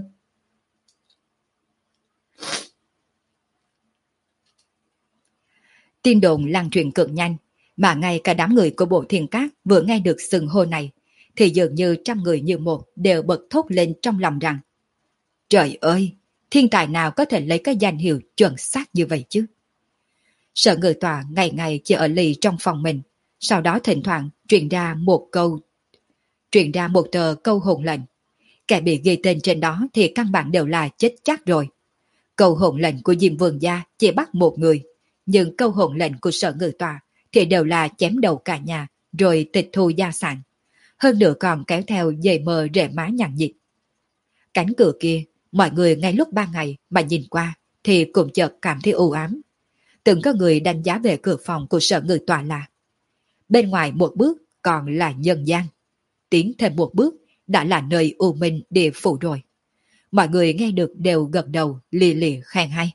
Tin đồn lan truyền cực nhanh, mà ngay cả đám người của Bộ Thiên Cát vừa nghe được xưng hô này, thì dường như trăm người như một đều bật thốt lên trong lòng rằng: Trời ơi, thiên tài nào có thể lấy cái danh hiệu chuẩn xác như vậy chứ? Sở Ngự Tòa ngày ngày chỉ ở lì trong phòng mình, sau đó thỉnh thoảng truyền ra một câu, truyền ra một tờ câu hồn lệnh. Kẻ bị ghi tên trên đó thì căn bản đều là chết chắc rồi. Câu hồn lệnh của Diêm Vương gia chỉ bắt một người, nhưng câu hồn lệnh của Sở Ngự Tòa thì đều là chém đầu cả nhà rồi tịch thu gia sản. Hơn nữa còn kéo theo dây mờ rễ má nhằng nhịt. Cánh cửa kia, mọi người ngay lúc ban ngày mà nhìn qua thì cũng chợt cảm thấy u ám. Từng có người đánh giá về cửa phòng của Sở Ngự Tòa là: bên ngoài một bước còn là nhân gian, tiến thêm một bước đã là nơi u minh địa phủ rồi. Mọi người nghe được đều gật đầu lì lì khen hay.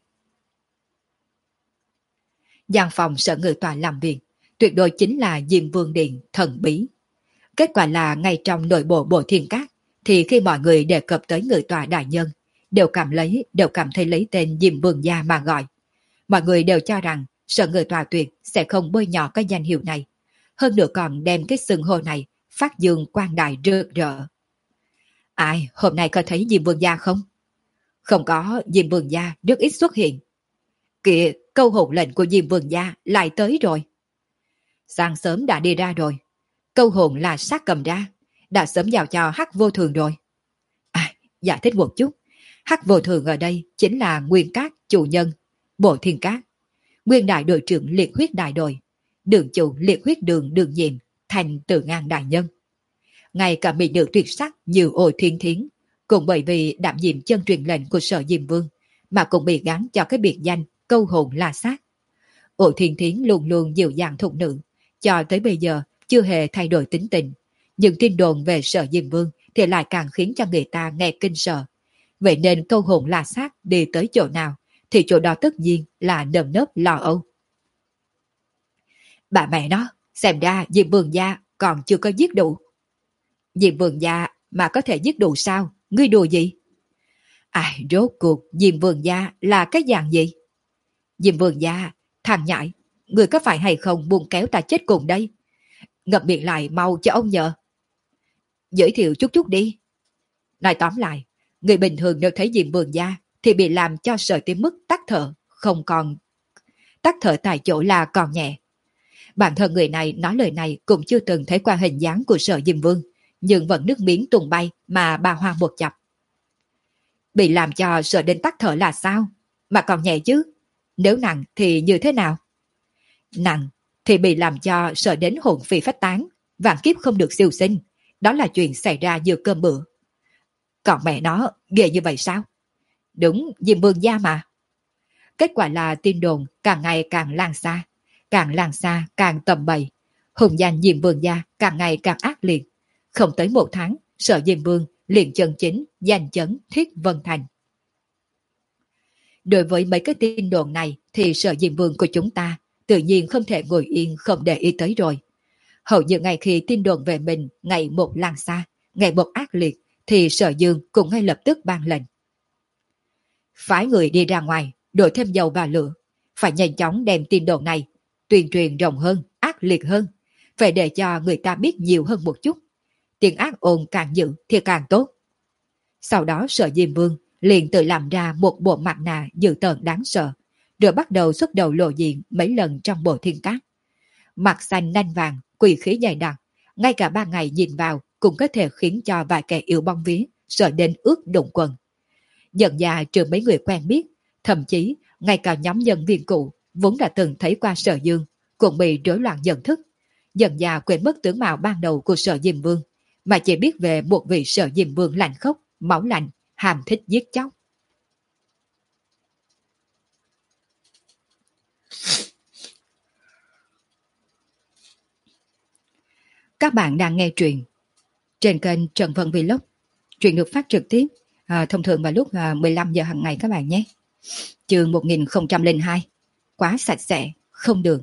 Gian phòng Sở Ngự Tòa làm việc tuyệt đối chính là Diêm Vương Điện thần bí. Kết quả là ngay trong nội bộ Bộ Thiên Cát thì khi mọi người đề cập tới Ngự Tòa đại nhân, đều cảm lấy đều cảm thấy lấy tên Diêm Vương gia mà gọi. Mọi người đều cho rằng Sở Ngự Tòa tuyệt sẽ không bôi nhọ cái danh hiệu này, hơn nữa còn đem cái xưng hô này phát dương quang đại rực rỡ. Ai hôm nay có thấy Diêm Vương gia không? Không có, Diêm Vương gia rất ít xuất hiện. Kìa, câu hồn lệnh của Diêm Vương gia lại tới rồi. Sáng sớm đã đi ra rồi. Câu hồn là sát cầm ra, đã sớm giao cho Hắc Vô Thường rồi. À, giải thích một chút. Hắc Vô Thường ở đây chính là Nguyên Cát chủ nhân Bộ Thiên Cát, Nguyên đại đội trưởng liệt huyết đại đội, đường chủ liệt huyết đường đường nhiệm thành Từ Ngang đại nhân. Ngay cả mỹ nữ tuyệt sắc như Ôi Thiên Thiến cũng bởi vì đảm nhiệm chân truyền lệnh của Sở Diêm Vương mà cũng bị gắn cho cái biệt danh câu hồn la sát. Ôi Thiên Thiến luôn luôn dịu dàng thục nữ, cho tới bây giờ chưa hề thay đổi tính tình. Nhưng tin đồn về Sở Diêm Vương thì lại càng khiến cho người ta nghe kinh sợ. Vậy nên câu hồn la sát đi tới chỗ nào thì chỗ đó tất nhiên là nơm nớp lo âu. Bà mẹ nó, xem ra Diêm Vương gia còn chưa có giết đủ. Diêm Vương gia mà có thể giết đủ sao? Ngươi đùa gì? Ai rốt cuộc Diêm Vương gia là cái dạng gì? Diêm Vương gia, thằng nhãi, ngươi có phải hay không buông kéo ta chết cùng đây? ngậm miệng lại mau cho ông nhờ. Giới thiệu chút chút đi. Nói tóm lại, người bình thường nếu thấy Diêm Vương gia thì bị làm cho sợ tới mức tắt thở, không còn tắt thở tại chỗ là còn nhẹ. Bản thân người này nói lời này cũng chưa từng thấy qua hình dáng của Sở Diêm Vương, nhưng vẫn nước miếng tung bay mà bà hoa một chập. Bị làm cho sợ đến tắt thở là sao? Mà còn nhẹ chứ? Nếu nặng thì như thế nào? Nặng thì bị làm cho sợ đến hồn phi phách tán, vạn kiếp không được siêu sinh. Đó là chuyện xảy ra giữa cơm bữa. Còn mẹ nó ghê như vậy sao? Đúng, Diêm Vương gia mà. Kết quả là tin đồn càng ngày càng lan xa, càng lan xa càng tầm bậy. Hùng danh Diêm Vương gia càng ngày càng ác liệt. Không tới một tháng, Sở Diêm Vương liền chân chính danh chấn Thiết Vân Thành. Đối với mấy cái tin đồn này thì Sở Diêm Vương của chúng ta tự nhiên không thể ngồi yên không để ý tới rồi. Hầu như ngày khi tin đồn về mình ngày một lan xa, ngày một ác liệt, thì Sở Dương cũng ngay lập tức ban lệnh. Phái người đi ra ngoài, đổ thêm dầu vào lửa, phải nhanh chóng đem tin đồn này, tuyên truyền rộng hơn, ác liệt hơn, phải để cho người ta biết nhiều hơn một chút. Tiếng ác ồn càng dữ thì càng tốt. Sau đó Sở Diêm Vương liền tự làm ra một bộ mặt nạ dữ tợn đáng sợ, rồi bắt đầu xuất đầu lộ diện mấy lần trong bộ thiên cát. Mặt xanh nanh vàng, quỷ khí dày đặc, ngay cả ba ngày nhìn vào cũng có thể khiến cho vài kẻ yêu bong vía sợ đến ướt đụng quần. Dần già trừ mấy người quen biết, thậm chí ngay cả nhóm nhân viên cũ vốn đã từng thấy qua Sở Dương cũng bị rối loạn nhận thức, dần già quên mất tướng mạo ban đầu của Sở Diêm Vương, mà chỉ biết về một vị Sở Diêm Vương lạnh khốc, máu lạnh, hàm thích giết chóc. Các bạn đang nghe truyện trên kênh Trần Vân Vlog. Truyện được phát trực tiếp à, thông thường vào lúc à, mười lăm giờ hàng ngày các bạn nhé. Chương một nghìn không trăm lẻ hai. Quá sạch sẽ, không đường.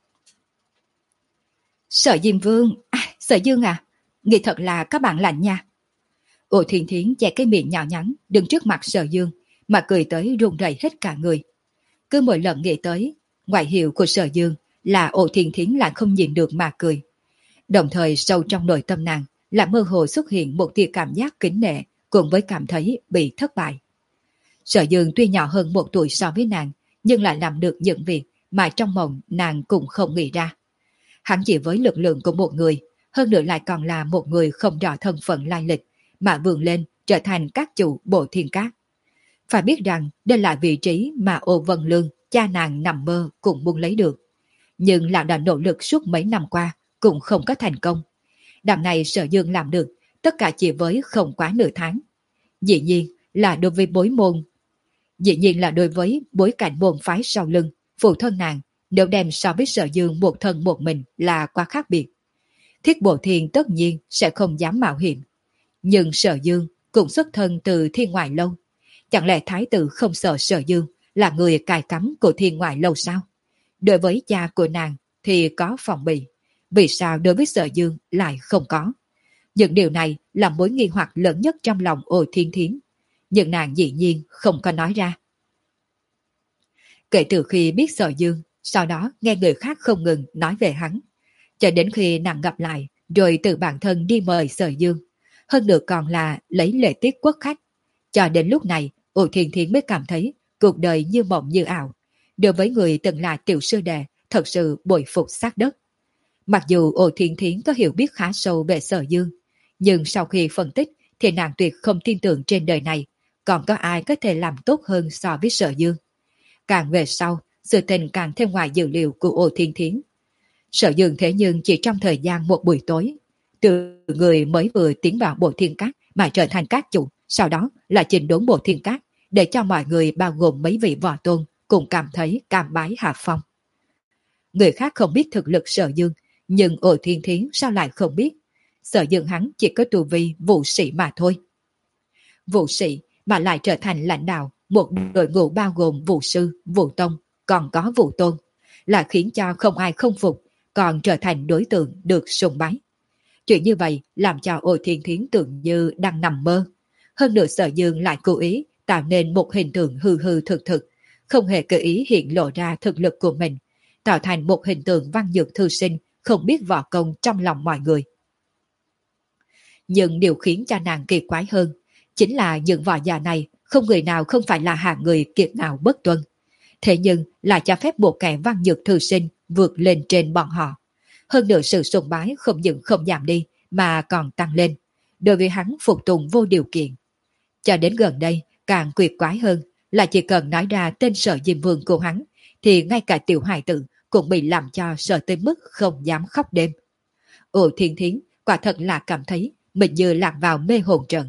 Sở Diêm Vương, à, Sở Dương à, nghĩ thật là các bạn lạnh nha. Ô Thiên Thiến che cái miệng nhỏ nhắn đứng trước mặt Sở Dương mà cười tới run rẩy hết cả người. Cứ mỗi lần nghĩ tới ngoại hiệu của Sở Dương là Ô Thiên Thiến lại không nhìn được mà cười. Đồng thời sâu trong nội tâm nàng là mơ hồ xuất hiện một tia cảm giác kính nể cùng với cảm thấy bị thất bại. Sở Dương tuy nhỏ hơn một tuổi so với nàng, nhưng lại làm được những việc mà trong mộng nàng cũng không nghĩ ra. Hắn chỉ với lực lượng của một người, hơn nữa lại còn là một người không rõ thân phận lai lịch, mà vươn lên trở thành các chủ bộ thiên cát. Phải biết rằng đây là vị trí mà Ô Vân Lương, cha nàng nằm mơ cũng muốn lấy được. Nhưng lão đã nỗ lực suốt mấy năm qua, cũng không có thành công. Đằng này Sở Dương làm được, tất cả chỉ với không quá nửa tháng. Dĩ nhiên là đối với bối môn. Dĩ nhiên là đối với bối cảnh môn phái sau lưng, phụ thân nàng, nếu đem so với Sở Dương một thân một mình là quá khác biệt. Thiết Bộ Thiên tất nhiên sẽ không dám mạo hiểm. Nhưng Sở Dương cũng xuất thân từ Thiên Ngoại Lâu. Chẳng lẽ Thái tử không sợ Sở Dương là người cài cắm của Thiên Ngoại Lâu sao? Đối với cha của nàng thì có phòng bị. Vì sao đối với Sở Dương lại không có? Những điều này là mối nghi hoặc lớn nhất trong lòng Ô Thiên Thiến. Nhưng nàng dĩ nhiên không có nói ra. Kể từ khi biết Sở Dương, sau đó nghe người khác không ngừng nói về hắn. Cho đến khi nàng gặp lại, rồi từ bản thân đi mời Sở Dương. Hơn nữa còn là lấy lễ tiết quốc khách. Cho đến lúc này, Ô Thiên Thiến mới cảm thấy cuộc đời như mộng như ảo. Đối với người từng là tiểu sư đệ, thật sự bội phục sát đất. Mặc dù Ô Thiên Thiến có hiểu biết khá sâu về Sở Dương, nhưng sau khi phân tích thì nàng tuyệt không tin tưởng trên đời này còn có ai có thể làm tốt hơn so với Sở Dương. Càng về sau, sự tình càng thêm ngoài dự liệu của Ô Thiên Thiến. Sở Dương thế nhưng chỉ trong thời gian một buổi tối, từ người mới vừa tiến vào bộ thiên cát mà trở thành các chủ, sau đó là chỉnh đốn bộ thiên cát để cho mọi người bao gồm mấy vị võ tôn cùng cảm thấy cam bái hạ phong. Người khác không biết thực lực Sở Dương, nhưng Ô Thiên Thiến sao lại không biết? Sở Dương hắn chỉ có tu vi vũ sĩ mà thôi. Vũ sĩ mà lại trở thành lãnh đạo một đội ngũ bao gồm vũ sư, vũ tông, còn có vũ tôn, là khiến cho không ai không phục, còn trở thành đối tượng được sùng bái. Chuyện như vậy làm cho Ô Thiên Thiến tưởng như đang nằm mơ. Hơn nữa Sở Dương lại cố ý tạo nên một hình tượng hư hư thực thực, không hề cố ý hiện lộ ra thực lực của mình, tạo thành một hình tượng văn nhược thư sinh không biết võ công trong lòng mọi người. Nhưng điều khiến cho nàng kỳ quái hơn, chính là những võ giả này không người nào không phải là hạng người kiệt ngạo bất tuân. Thế nhưng lại cho phép một kẻ văn nhược thư sinh vượt lên trên bọn họ. Hơn nữa sự sùng bái không những không giảm đi mà còn tăng lên, đối với hắn phục tùng vô điều kiện. Cho đến gần đây, càng quyệt quái hơn là chỉ cần nói ra tên Sở Diêm Vương của hắn, thì ngay cả tiểu hài tử cũng bị làm cho sợ tới mức không dám khóc đêm. Ồ Thiên Thiến quả thật là cảm thấy mình như lạc vào mê hồn trận.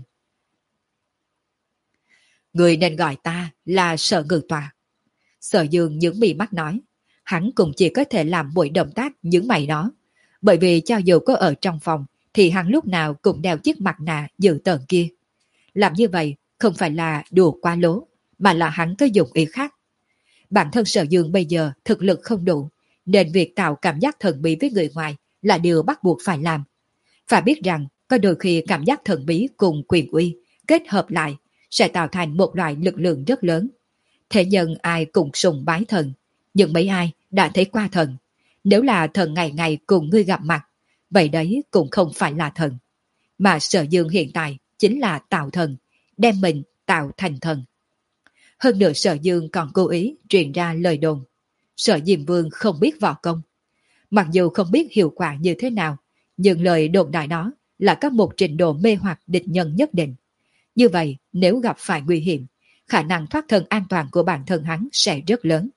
Người nên gọi ta là Sở Ngự Tòa. Sở Dương nhướng mí mắt nói, hắn cũng chỉ có thể làm mỗi động tác nhướng mày đó, bởi vì cho dù có ở trong phòng thì hắn lúc nào cũng đeo chiếc mặt nạ dự tợn kia. Làm như vậy không phải là đùa quá lố, mà là hắn có dụng ý khác. Bản thân Sở Dương bây giờ thực lực không đủ, nên việc tạo cảm giác thần bí với người ngoài là điều bắt buộc phải làm. Phải biết rằng có đôi khi cảm giác thần bí cùng quyền uy kết hợp lại sẽ tạo thành một loại lực lượng rất lớn. Thế nhân ai cũng sùng bái thần, nhưng mấy ai đã thấy qua thần. Nếu là thần ngày ngày cùng ngươi gặp mặt, vậy đấy cũng không phải là thần. Mà Sở Dương hiện tại chính là tạo thần, đem mình tạo thành thần. Hơn nữa Sở Dương còn cố ý truyền ra lời đồn Sở Diêm Vương không biết võ công. Mặc dù không biết hiệu quả như thế nào, nhưng lời đồn đại đó là có một trình độ mê hoặc địch nhân nhất định. Như vậy, nếu gặp phải nguy hiểm, khả năng thoát thân an toàn của bản thân hắn sẽ rất lớn.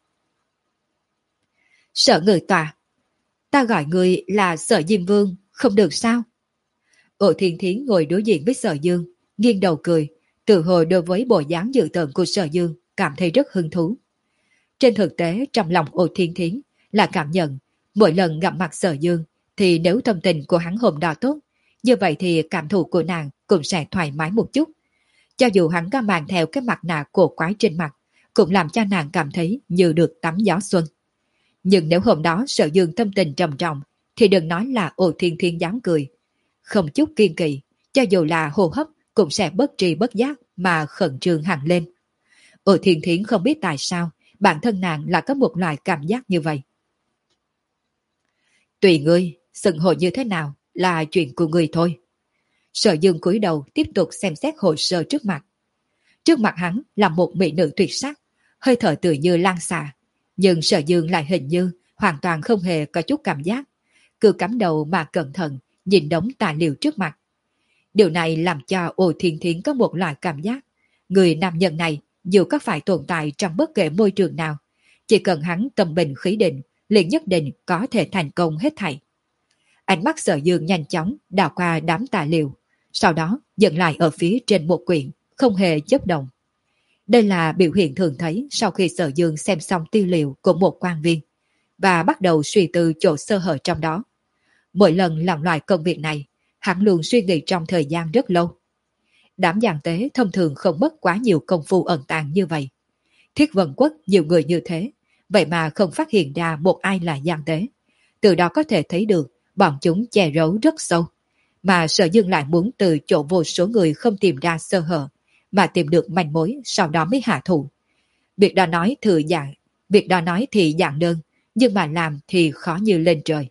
Sở Ngự Tòa, ta gọi người là Sở Diêm Vương, không được sao? Ổ Thiên Thiến ngồi đối diện với Sở Dương, nghiêng đầu cười, tự hồ đối với bộ dáng dự tợn của Sở Dương cảm thấy rất hứng thú. Trên thực tế, trong lòng Ổ Thiên Thiến là cảm nhận, mỗi lần gặp mặt Sở Dương, thì nếu tâm tình của hắn hôm đó tốt, như vậy thì cảm thụ của nàng cũng sẽ thoải mái một chút. Cho dù hắn có mang theo cái mặt nạ cổ quái trên mặt, cũng làm cho nàng cảm thấy như được tắm gió xuân. Nhưng nếu hôm đó Sở Dương tâm tình trầm trọng, thì đừng nói là Ổ Thiên Thiên dám cười. Không chút kiên kỵ, cho dù là hô hấp cũng sẽ bất tri bất giác mà khẩn trương hẳn lên. Ổ Thiên Thiến không biết tại sao bản thân nàng là có một loại cảm giác như vậy. Tùy ngươi, xưng hô như thế nào là chuyện của ngươi thôi. Sở Dương cúi đầu tiếp tục xem xét hồ sơ trước mặt. Trước mặt hắn là một mỹ nữ tuyệt sắc, hơi thở tự như lan xạ, nhưng Sở Dương lại hình như hoàn toàn không hề có chút cảm giác, cứ cắm đầu mà cẩn thận nhìn đống tài liệu trước mặt. Điều này làm cho Ô Thiên Thiến có một loại cảm giác, người nam nhân này dù có phải tồn tại trong bất kể môi trường nào, chỉ cần hắn tâm bình khí định, liền nhất định có thể thành công hết thảy. Ánh mắt Sở Dương nhanh chóng đảo qua đám tài liệu, sau đó dừng lại ở phía trên một quyển, không hề chớp động. Đây là biểu hiện thường thấy sau khi Sở Dương xem xong tư liệu của một quan viên, và bắt đầu suy tư chỗ sơ hở trong đó. Mỗi lần làm loại công việc này, hắn luôn suy nghĩ trong thời gian rất lâu. Đám giang tế thông thường không mất quá nhiều công phu ẩn tàng như vậy. Thiết Vân Quốc nhiều người như thế, vậy mà không phát hiện ra một ai là giang tế. Từ đó có thể thấy được bọn chúng che giấu rất sâu, mà Sở Dương lại muốn từ chỗ vô số người không tìm ra sơ hở, mà tìm được manh mối, sau đó mới hạ thủ. Việc đó nói thừa dạng, việc đó nói thì dạng đơn, nhưng mà làm thì khó như lên trời.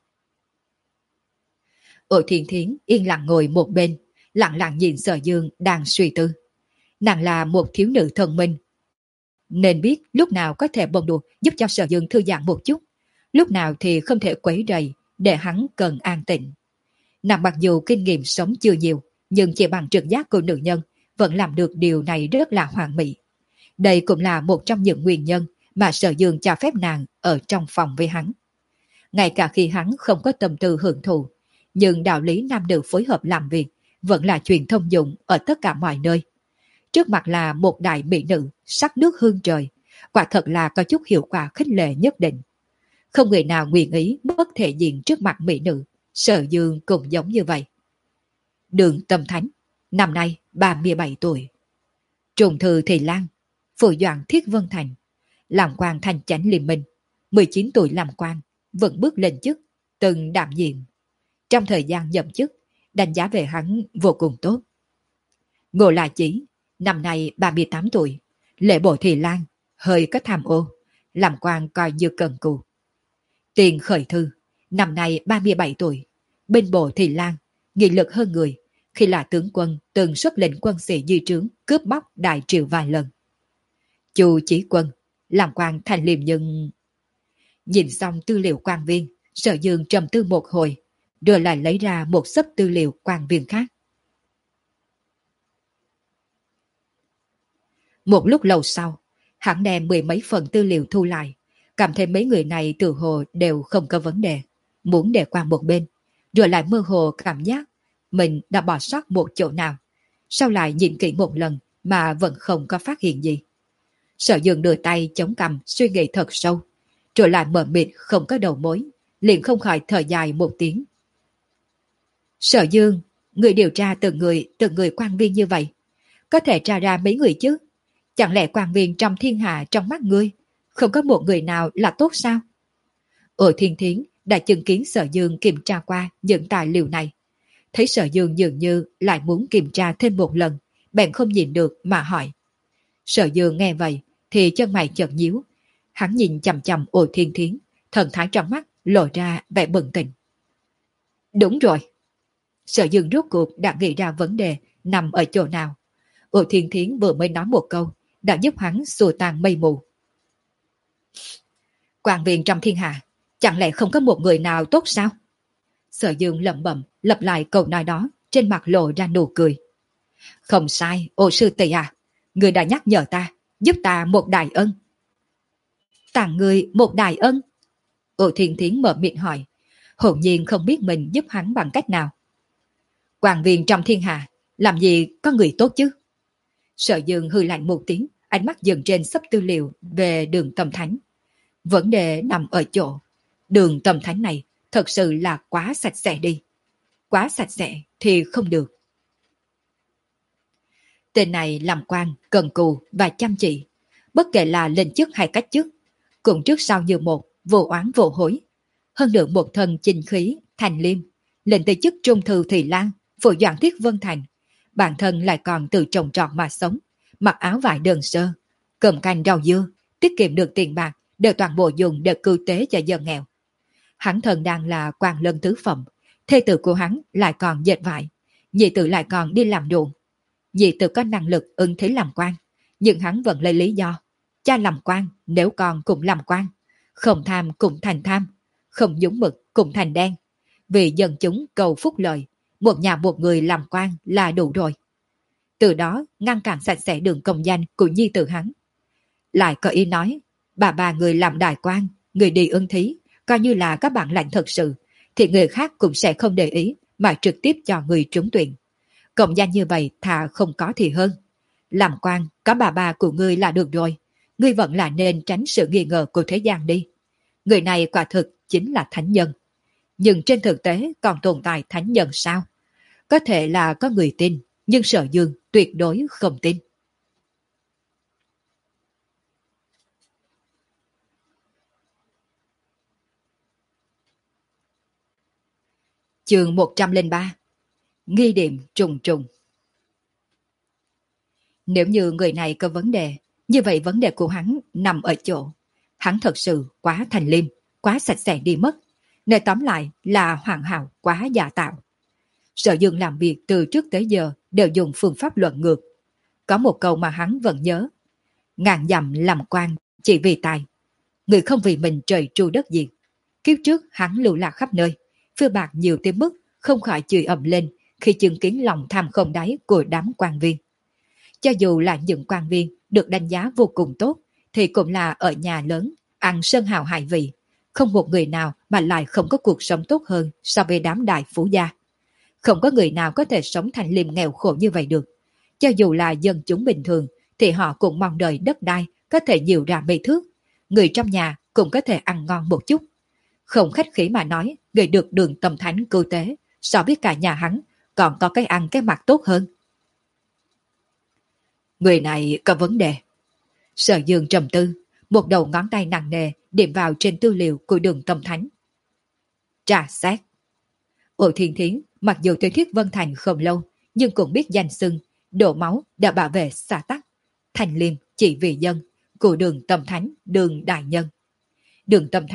Ổ Thiên Thiến yên lặng ngồi một bên, lặng lặng nhìn Sở Dương đang suy tư. Nàng là một thiếu nữ thông minh, nên biết lúc nào có thể bông đùa giúp cho Sở Dương thư giãn một chút, lúc nào thì không thể quấy rầy để hắn cần an tịnh. Nàng mặc dù kinh nghiệm sống chưa nhiều, nhưng chỉ bằng trực giác của nữ nhân vẫn làm được điều này rất là hoàn mỹ. Đây cũng là một trong những nguyên nhân mà Sở Dương cho phép nàng ở trong phòng với hắn. Ngay cả khi hắn không có tâm tư hưởng thụ, nhưng đạo lý nam nữ phối hợp làm việc vẫn là chuyện thông dụng ở tất cả mọi nơi. Trước mặt là một đại mỹ nữ sắc nước hương trời, quả thật là có chút hiệu quả khích lệ nhất định. Không người nào nguyện ý bất thể diện trước mặt mỹ nữ, Sở Dương cũng giống như vậy. Đường Tâm Thánh, năm nay ba mươi bảy tuổi. Trùng Thư Thị Lan, phụ doãn Thiết Vân Thành, làm quan thành chánh Liên Minh, mười chín tuổi làm quan, vẫn bước lên chức, từng đảm nhiệm. Trong thời gian nhậm chức, đánh giá về hắn vô cùng tốt. Ngô La Chí, năm nay ba mươi tám tuổi, lễ bộ Thị Lan, hơi có tham ô, làm quan coi như cần cù. Tiền Khởi Thư, năm nay ba mươi bảy tuổi, bên bộ Thị Lan, nghị lực hơn người, khi là tướng quân từng xuất lệnh quân sĩ di trướng cướp bóc đại triều vài lần. Chu Chí Quân, làm quan thành liêm nhưng... Nhìn xong tư liệu quan viên, Sở Dương trầm tư một hồi, rồi lại lấy ra một xấp tư liệu quan viên khác. Một lúc lâu sau, hắn đem mười mấy phần tư liệu thu lại, cảm thấy mấy người này tự hồ đều không có vấn đề, muốn để qua một bên, rồi lại mơ hồ cảm giác mình đã bỏ sót một chỗ nào. Sau lại nhìn kỹ một lần mà vẫn không có phát hiện gì. Sở Dương đưa tay chống cằm suy nghĩ thật sâu, rồi lại mở mịt không có đầu mối, liền không khỏi thở dài một tiếng. Sở Dương, người điều tra từng người, từng người quan viên như vậy, có thể tra ra mấy người chứ? Chẳng lẽ quan viên trong thiên hạ trong mắt ngươi, không có một người nào là tốt sao? Ở Thiên Thiến đã chứng kiến Sở Dương kiểm tra qua những tài liệu này. Thấy Sở Dương dường như lại muốn kiểm tra thêm một lần, bèn không nhìn được mà hỏi. Sở Dương nghe vậy thì chân mày chợt nhíu. Hắn nhìn chằm chằm Ổ Thiên Thiến, thần thái trong mắt lộ ra vẻ bừng tỉnh. Đúng rồi. Sở Dương rốt cuộc đã nghĩ ra vấn đề nằm ở chỗ nào. Ổ Thiên Thiến vừa mới nói một câu đã giúp hắn xua tan mây mù. Quan viên trong thiên hạ, chẳng lẽ không có một người nào tốt sao? Sở Dương lẩm bẩm lặp lại câu nói đó, trên mặt lộ ra nụ cười. Không sai, Ô sư tỷ à, người đã nhắc nhở ta, giúp ta một đại ân. Tặng người một đại ân? Ô Thiên Thiến mở miệng hỏi, hồn nhiên không biết mình giúp hắn bằng cách nào. Quan viên trong thiên hạ, làm gì có người tốt chứ? Sở Dương hừ lạnh một tiếng, ánh mắt dừng trên xấp tư liệu về Đường Tâm Thánh. Vấn đề nằm ở chỗ, Đường Tâm Thánh này thật sự là quá sạch sẽ đi. Quá sạch sẽ thì không được. Tên này làm quan, cần cù và chăm chỉ, bất kể là lên chức hay cách chức, cũng trước sau như một, vô oán vô hối. Hơn nữa một thân chinh khí, thành liêm, lên tới chức trung thư Thị Lan, phụ doãn Thiết Vân Thành. Bản thân lại còn từ trồng trọt mà sống, mặc áo vải đơn sơ, cầm canh rau dưa, tiết kiệm được tiền bạc, đều toàn bộ dùng để cứu tế cho dân nghèo. Hắn thần đang là quan lân tứ phẩm, thê tử của hắn lại còn dệt vải, nhị tử lại còn đi làm ruộng. Nhị tử có năng lực ưng thế làm quan, nhưng hắn vẫn lấy lý do cha làm quan, nếu con cũng làm quan, không tham cũng thành tham, không dũng mực cũng thành đen. Vì dân chúng cầu phúc lợi, một nhà một người làm quan là đủ rồi. Từ đó ngăn cản sạch sẽ đường công danh của nhi tử hắn. Lại có ý nói, bà bà người làm đại quan, người đi ưng thí, coi như là các bạn lãnh thật sự, thì người khác cũng sẽ không để ý mà trực tiếp cho người trúng tuyển. Công danh như vậy thà không có thì hơn. Làm quan có bà bà của ngươi là được rồi, ngươi vẫn là nên tránh sự nghi ngờ của thế gian đi. Người này quả thực chính là thánh nhân. Nhưng trên thực tế còn tồn tại thánh nhân sao? Có thể là có người tin, nhưng Sở Dương tuyệt đối không tin. Chương một trăm lẻ ba. Nghi điểm trùng trùng. Nếu như người này có vấn đề, như vậy vấn đề của hắn nằm ở chỗ hắn thật sự quá thành liêm, quá sạch sẽ đi mất. Nói tóm lại là hoàn hảo quá giả tạo. Sở Dương làm việc từ trước tới giờ đều dùng phương pháp luận ngược. Có một câu mà hắn vẫn nhớ: ngàn dặm làm quan chỉ vì tài, người không vì mình trời tru đất diệt. Kiếp trước hắn lưu lạc khắp nơi, phiêu bạc nhiều tới mức không khỏi chửi ầm lên khi chứng kiến lòng tham không đáy của đám quan viên. Cho dù là những quan viên được đánh giá vô cùng tốt, thì cũng là ở nhà lớn, ăn sơn hào hải vị, không một người nào mà lại không có cuộc sống tốt hơn so với đám đại phú gia. Không có người nào có thể sống thành liêm nghèo khổ như vậy được. Cho dù là dân chúng bình thường, thì họ cũng mong đợi đất đai có thể nhiều ra mấy thước, người trong nhà cũng có thể ăn ngon một chút. Không khách khí mà nói, người được Đường Tâm Thánh cứu tế, so với cả nhà hắn, còn có cái ăn cái mặc tốt hơn. Người này có vấn đề. Sở Dương trầm tư, một đầu ngón tay nặng nề điểm vào trên tư liệu của Đường Tâm Thánh. Trà xét. Ổ Thiên Thiến mặc dù tới Thiết Vân Thành không lâu, nhưng cũng biết danh xưng, đổ máu đã bảo vệ xã tắc, thành liêm chỉ vì dân, của Đường Tâm Thánh, Đường Đại Nhân. Đường Tâm Thánh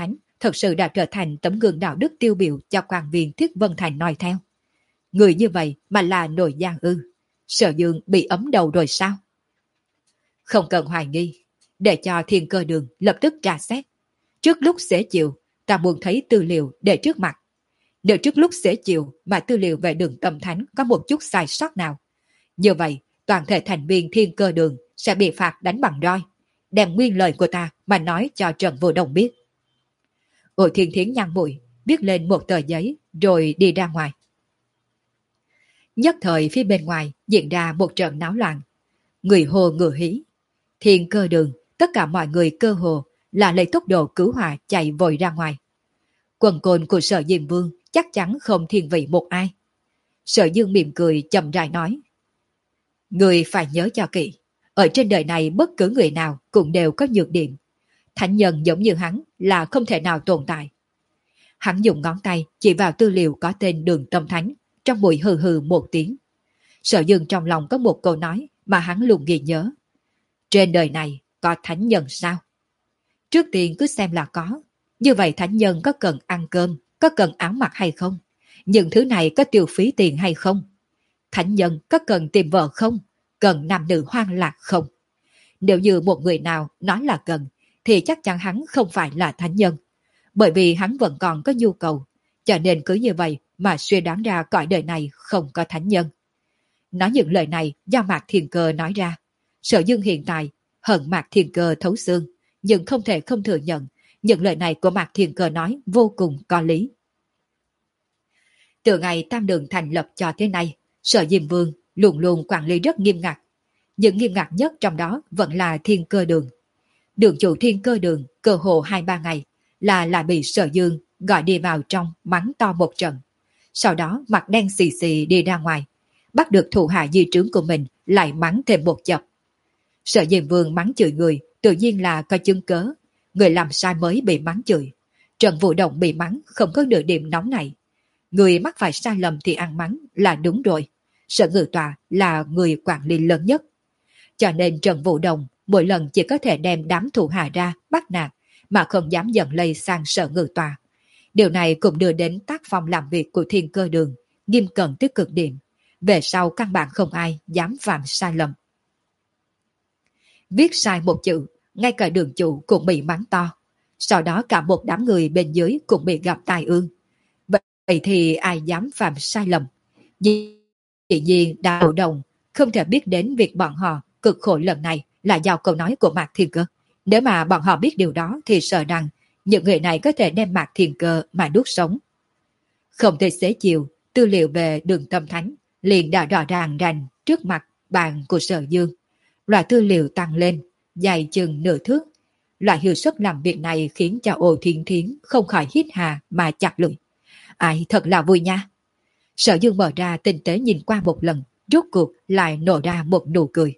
thật sự đã trở thành tấm gương đạo đức tiêu biểu cho quan viên Thiết Vân Thành noi theo. Người như vậy mà là nội giang ư? Sở Dương bị ấm đầu rồi sao? Không cần hoài nghi, để cho Thiên Cơ Đường lập tức tra xét. Trước lúc xế chiều, ta muốn thấy tư liệu để trước mặt. Nếu trước lúc xế chiều mà tư liệu về Đường Tâm Thánh có một chút sai sót nào, như vậy toàn thể thành viên Thiên Cơ Đường sẽ bị phạt đánh bằng roi. Đem nguyên lời của ta mà nói cho Trần Vô Đồng biết. Ôi Thiên Thiến nhăn mũi, viết lên một tờ giấy rồi đi ra ngoài. Nhất thời phía bên ngoài diễn ra một trận náo loạn. Người hồ ngựa hí. Thiên Cơ Đường, tất cả mọi người cơ hồ là lấy tốc độ cứu hỏa chạy vội ra ngoài. Quần côn của Sở Diêm Vương chắc chắn không thiên vị một ai. Sở Dương mỉm cười chậm rãi nói. Người phải nhớ cho kỹ, ở trên đời này bất cứ người nào cũng đều có nhược điểm. Thánh nhân giống như hắn là không thể nào tồn tại. Hắn dùng ngón tay chỉ vào tư liệu có tên Đường Tâm Thánh, trong bụi hừ hừ một tiếng. Sở Dương trong lòng có một câu nói mà hắn luôn ghi nhớ. Trên đời này có thánh nhân sao? Trước tiên cứ xem là có. Như vậy thánh nhân có cần ăn cơm, có cần áo mặc hay không? Những thứ này có tiêu phí tiền hay không? Thánh nhân có cần tìm vợ không? Cần nam nữ hoang lạc không? Nếu như một người nào nói là cần, thì chắc chắn hắn không phải là thánh nhân. Bởi vì hắn vẫn còn có nhu cầu, cho nên cứ như vậy mà suy đoán ra cõi đời này không có thánh nhân. Nói những lời này do Mạc Thiên Cơ nói ra. Sở Dương hiện tại hận Mạc Thiên Cơ thấu xương, nhưng không thể không thừa nhận những lời này của Mạc Thiên Cơ nói vô cùng có lý. Từ ngày Tam Đường thành lập cho tới nay, Sở Diêm Vương luôn luôn quản lý rất nghiêm ngặt. Nhưng nghiêm ngặt nhất trong đó vẫn là Thiên Cơ Đường. Đường chủ Thiên Cơ Đường cơ hồ hai ba ngày là lại bị Sở Dương gọi đi vào trong mắng to một trận. Sau đó mặt đen xì xì đi ra ngoài, bắt được thủ hạ di trướng của mình lại mắng thêm một chập. Sở Diêm Vương mắng chửi người tự nhiên là có chứng cớ, người làm sai mới bị mắng chửi. Trần Vũ Động bị mắng không có nửa điểm nóng này. Người mắc phải sai lầm thì ăn mắng là đúng rồi. Sở Ngự Tòa là người quản lý lớn nhất. Cho nên Trần Vũ Động mỗi lần chỉ có thể đem đám thủ hạ ra bắt nạt mà không dám dẫn lây sang Sở Ngự Tòa. Điều này cũng đưa đến tác phong làm việc của Thiên Cơ Đường nghiêm cẩn tới cực điểm. Về sau căn bản không ai dám phạm sai lầm. Viết sai một chữ, ngay cả đường chủ cũng bị mắng to. Sau đó cả một đám người bên dưới cũng bị gặp tai ương. Vậy thì ai dám phạm sai lầm? Dĩ nhiên Đạo Đồng không thể biết đến việc bọn họ cực khổ lần này là do câu nói của Mạc Thiên Cơ. Nếu mà bọn họ biết điều đó thì sợ rằng những người này có thể đem Mạc Thiên Cơ mà đuốt sống. Không thể xế chiều, tư liệu về Đường Tâm Thánh liền đã rõ ràng rành trước mặt bàn của Sở Dương. Loại tư liệu tăng lên, dài chừng nửa thước. Loại hiệu suất làm việc này khiến cho Ô Thiên Thiến không khỏi hít hà mà chặt lưỡi. Ai thật là vui nha. Sở Dương mở ra tinh tế nhìn qua một lần, rốt cuộc lại nổ ra một nụ cười.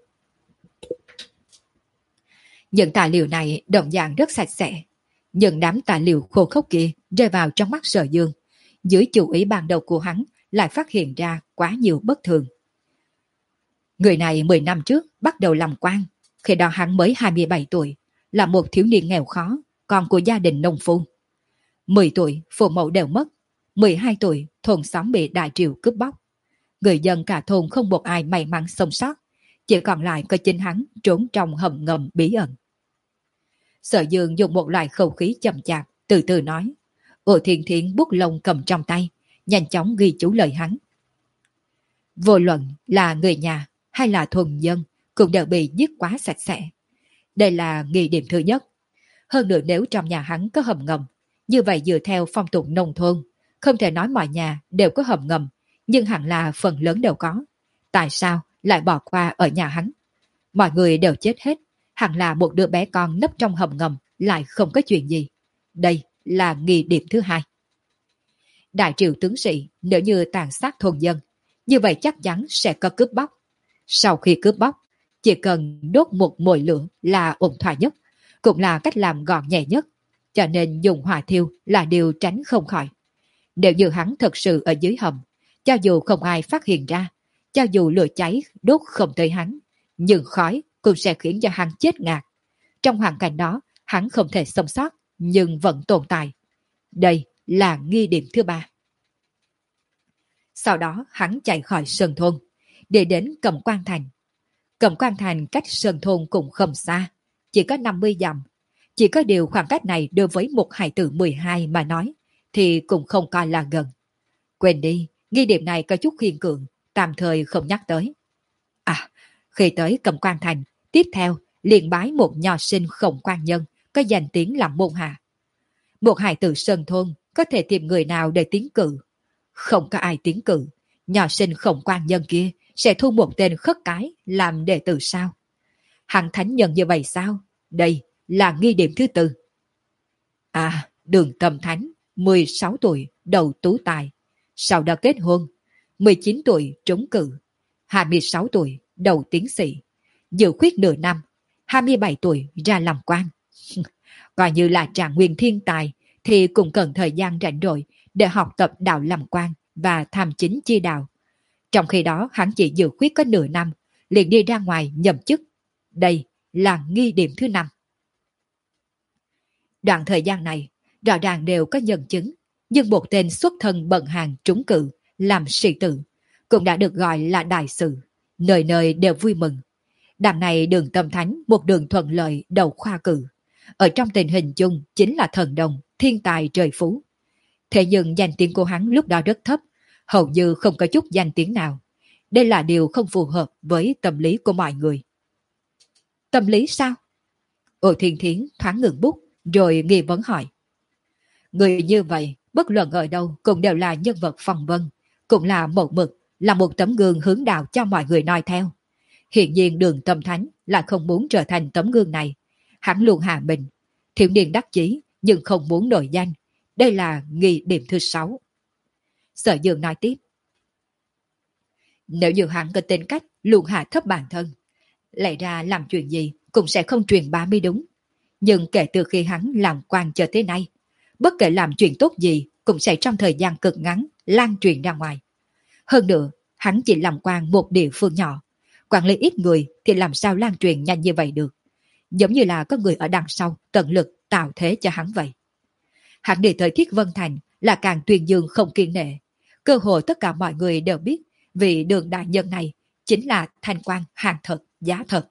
Những tài liệu này đồng dạng rất sạch sẽ. Những đám tài liệu khô khốc kia rơi vào trong mắt Sở Dương. Dưới chú ý ban đầu của hắn lại phát hiện ra quá nhiều bất thường. Người này mười năm trước bắt đầu làm quan, khi đó hắn mới hai mươi bảy tuổi, là một thiếu niên nghèo khó, con của gia đình nông phu. mười tuổi phụ mẫu đều mất, mười hai tuổi thôn xóm bị đại triều cướp bóc. Người dân cả thôn không một ai may mắn sống sót, chỉ còn lại có chính hắn trốn trong hầm ngầm bí ẩn. Sở Dương dùng một loại khẩu khí chậm chạp, từ từ nói. Ô Thiên Thiến bút lông cầm trong tay, nhanh chóng ghi chú lời hắn. Vô luận là người nhà hay là thuần dân cũng đều bị giết quá sạch sẽ. Đây là nghi điểm thứ nhất. Hơn nữa nếu trong nhà hắn có hầm ngầm, như vậy dựa theo phong tục nông thôn, không thể nói mọi nhà đều có hầm ngầm, nhưng hẳn là phần lớn đều có. Tại sao lại bỏ qua ở nhà hắn? Mọi người đều chết hết, hẳn là một đứa bé con nấp trong hầm ngầm lại không có chuyện gì. Đây là nghi điểm thứ hai. Đại triều tướng sĩ nếu như tàn sát thôn dân, như vậy chắc chắn sẽ có cướp bóc. Sau khi cướp bóc, chỉ cần đốt một mồi lửa là ổn thỏa nhất, cũng là cách làm gọn nhẹ nhất, cho nên dùng hỏa thiêu là điều tránh không khỏi. Nếu như hắn thật sự ở dưới hầm, cho dù không ai phát hiện ra, cho dù lửa cháy đốt không tới hắn, nhưng khói cũng sẽ khiến cho hắn chết ngạt. Trong hoàn cảnh đó, hắn không thể sống sót, nhưng vẫn tồn tại. Đây là nghi điểm thứ ba. Sau đó hắn chạy khỏi Sơn Thôn, để đến Cẩm Quan Thành. Cẩm Quan Thành cách Sơn Thôn cũng không xa, chỉ có năm mươi dặm. Chỉ có điều khoảng cách này đối với một hài tử mười hai mà nói, thì cũng không coi là gần. Quên đi, nghi điểm này có chút khiên cường, tạm thời không nhắc tới. À, khi tới Cẩm Quan Thành, tiếp theo liền bái một nho sinh Khổng Quan Nhân, có danh tiếng làm môn hạ. Một hài tử Sơn Thôn có thể tìm người nào để tiến cử? Không có ai tiến cử, nho sinh Khổng Quan Nhân kia sẽ thu một tên khất cái làm đệ tử sao? Hạng thánh nhân như vậy sao? Đây là nghi điểm thứ tư. À, Đường Tâm Thánh, mười sáu tuổi, đầu tú tài. Sau đó kết hôn, mười chín tuổi trúng cử, hai mươi sáu tuổi đầu tiến sĩ, dự khuyết nửa năm, hai mươi bảy tuổi ra làm quan. Coi như là trạng nguyên thiên tài thì cũng cần thời gian rảnh rỗi để học tập đạo làm quan và tham chính chi đạo. Trong khi đó hắn chỉ dự khuyết có nửa năm, liền đi ra ngoài nhậm chức. Đây là nghi điểm thứ năm. Đoạn thời gian này, rõ ràng đều có nhân chứng, nhưng một tên xuất thân bận hàng trúng cử, làm sĩ tử, cũng đã được gọi là đại sự, nơi nơi đều vui mừng. Đằng này Đường Tâm Thánh một đường thuận lợi đầu khoa cử, ở trong tình hình chung chính là thần đồng, thiên tài trời phú. Thế nhưng danh tiếng của hắn lúc đó rất thấp, hầu như không có chút danh tiếng nào. Đây là điều không phù hợp với tâm lý của mọi người. Tâm lý sao? Ô Thiên Thiến thoáng ngừng bút, rồi nghi vấn hỏi. Người như vậy, bất luận ở đâu cũng đều là nhân vật phong vân, cũng là mẫu mực, là một tấm gương hướng đạo cho mọi người noi theo. Hiện nhiên Đường Tâm Thánh lại không muốn trở thành tấm gương này. Hắn luôn hạ mình, thiếu niên đắc chí nhưng không muốn nổi danh. Đây là nghi điểm thứ sáu. Sở Dương nói tiếp. Nếu như hắn có tính cách luôn hạ thấp bản thân, lẽ ra làm chuyện gì cũng sẽ không truyền bá mới đúng. Nhưng kể từ khi hắn làm quan cho tới nay, bất kể làm chuyện tốt gì cũng sẽ trong thời gian cực ngắn lan truyền ra ngoài. Hơn nữa, hắn chỉ làm quan một địa phương nhỏ, quản lý ít người thì làm sao lan truyền nhanh như vậy được. Giống như là có người ở đằng sau tận lực tạo thế cho hắn vậy. Hắn đi tới Thiết Vân Thành là càng tuyên dương không kiên nệ. Cơ hội tất cả mọi người đều biết vì Đường đại nhân này chính là thanh quan hàng thật, giá thật.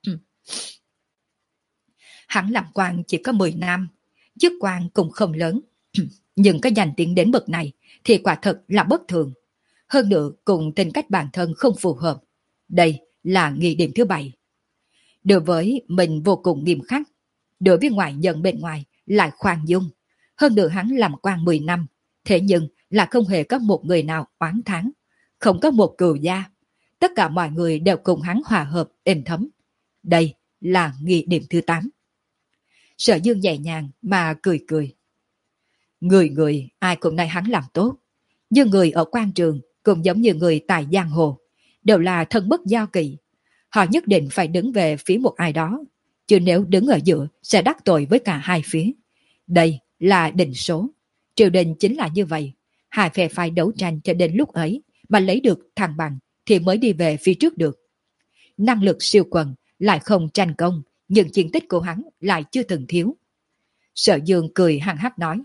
Hắn làm quan chỉ có mười năm, chức quan cũng không lớn, nhưng có danh tiếng đến bậc này thì quả thật là bất thường. Hơn nữa cùng tính cách bản thân không phù hợp. Đây là nghi điểm thứ bảy. Đối với mình vô cùng nghiêm khắc, đối với ngoại nhân bên ngoài lại khoan dung. Hơn nữa hắn làm quan mười năm, thế nhưng là không hề có một người nào oán thán, không có một cừu gia. Tất cả mọi người đều cùng hắn hòa hợp, êm thấm. Đây là nghi điểm thứ tám. Sở Dương nhẹ nhàng mà cười cười. Người người ai cũng nói hắn làm tốt, nhưng người ở quan trường cũng giống như người tại giang hồ, đều là thân bất giao kỵ. Họ nhất định phải đứng về phía một ai đó, chứ nếu đứng ở giữa sẽ đắc tội với cả hai phía. Đây là định số. Triều đình chính là như vậy. Hai phe phải đấu tranh cho đến lúc ấy mà lấy được thăng bằng thì mới đi về phía trước được. Năng lực siêu quần lại không tranh công, nhưng chiến tích của hắn lại chưa từng thiếu. Sở Dương cười hăng hắc nói.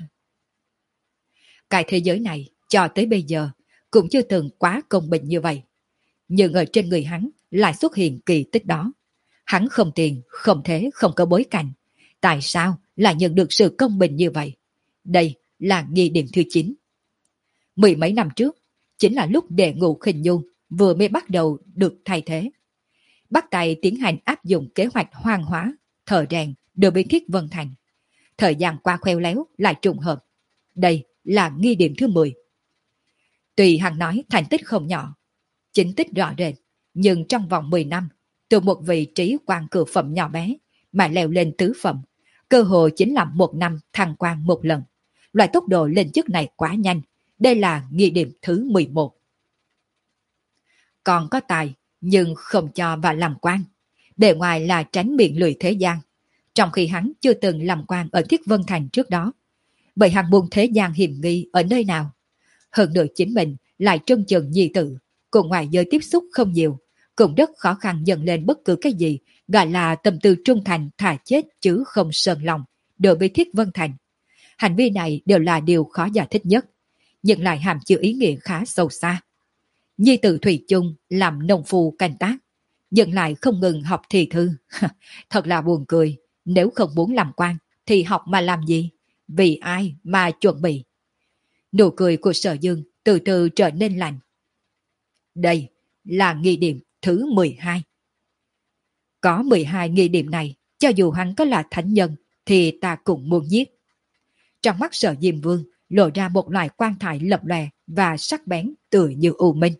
Cái thế giới này cho tới bây giờ cũng chưa từng quá công bình như vậy. Nhưng ở trên người hắn lại xuất hiện kỳ tích đó. Hắn không tiền, không thế, không có bối cảnh. Tại sao lại nhận được sự công bình như vậy? Đây là nghi điểm thứ chín. Mười mấy năm trước, chính là lúc Đệ Ngũ Khinh Nhu vừa mới bắt đầu được thay thế. Bắt tay tiến hành áp dụng kế hoạch hoang hóa, thợ rèn đối với Thiết Vân Thành. Thời gian qua khéo léo lại trùng hợp. Đây là nghi điểm thứ mười. Tuy hắn nói thành tích không nhỏ, chính tích rõ rệt, nhưng trong vòng mười năm, từ một vị trí quan cử phẩm nhỏ bé mà leo lên tứ phẩm, cơ hội chính là một năm thăng quan một lần. Loại tốc độ lên chức này quá nhanh. Đây là nghi điểm thứ mười một. Còn có tài, nhưng không cho và làm quan. Bề ngoài là tránh miệng lười thế gian, trong khi hắn chưa từng làm quan ở Thiết Vân Thành trước đó. Bởi hắn buôn thế gian hiểm nghi ở nơi nào. Hơn nữa chính mình lại trân chừng nhi tử, cùng ngoài giới tiếp xúc không nhiều, cũng rất khó khăn dần lên bất cứ cái gì gọi là tâm tư trung thành thà chết chứ không sờn lòng đối với Thiết Vân Thành. Hành vi này đều là điều khó giải thích nhất, nhưng lại hàm chứa ý nghĩa khá sâu xa. Nhi tử Thủy chung làm nông phu canh tác, nhưng lại không ngừng học thi thư. Thật là buồn cười, nếu không muốn làm quan thì học mà làm gì? Vì ai mà chuẩn bị? Nụ cười của Sở Dương từ từ trở nên lạnh. Đây là nghi điểm thứ mười hai. Có mười hai nghi điểm này, cho dù hắn có là thánh nhân thì ta cũng muốn giết. Trong mắt Sở Diêm Vương lộ ra một loại quan thải lập lòe và sắc bén tựa như u minh.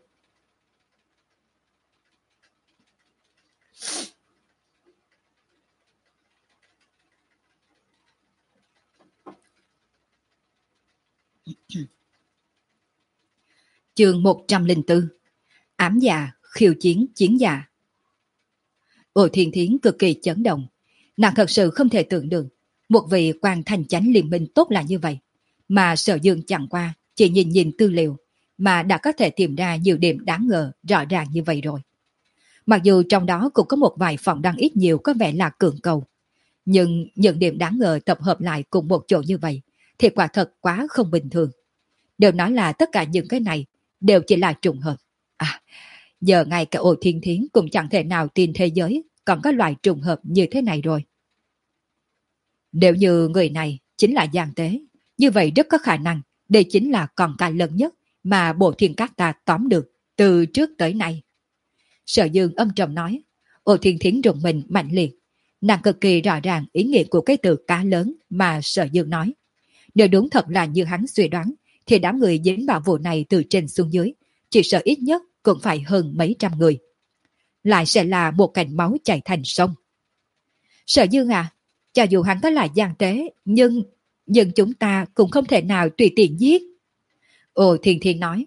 Chương một trăm lẻ bốn. Ám dạ khiêu chiến chiến dạ. Ôi Thiên Thiến cực kỳ chấn động. Nàng thật sự không thể tưởng được một vị quan thành chánh liên minh tốt là như vậy, mà Sở Dương chẳng qua chỉ nhìn nhìn tư liệu mà đã có thể tìm ra nhiều điểm đáng ngờ rõ ràng như vậy rồi. Mặc dù trong đó cũng có một vài phỏng đăng ít nhiều có vẻ là cường cầu, nhưng những điểm đáng ngờ tập hợp lại cùng một chỗ như vậy thì quả thật quá không bình thường. Đều nói là tất cả những cái này đều chỉ là trùng hợp. À, giờ ngay cả Ôi Thiên Thiến cũng chẳng thể nào tin thế giới còn có loại trùng hợp như thế này rồi. Nếu như người này chính là gian tế, như vậy rất có khả năng đây chính là con cá lớn nhất mà Bộ Thiên Các ta tóm được từ trước tới nay. Sở Dương âm trầm nói. Ôi Thiên Thiến rùng mình mạnh liệt. Nàng cực kỳ rõ ràng ý nghĩa của cái từ cá lớn mà Sở Dương nói. Nếu đúng thật là như hắn suy đoán, thì đám người dính vào vụ này từ trên xuống dưới, chỉ sợ ít nhất cũng phải hơn mấy trăm người. Lại sẽ là một cảnh máu chảy thành sông. Sở Dương à, cho dù hắn có là gian tế, nhưng nhưng chúng ta cũng không thể nào tùy tiện giết. Ồ Thiên Thiên nói.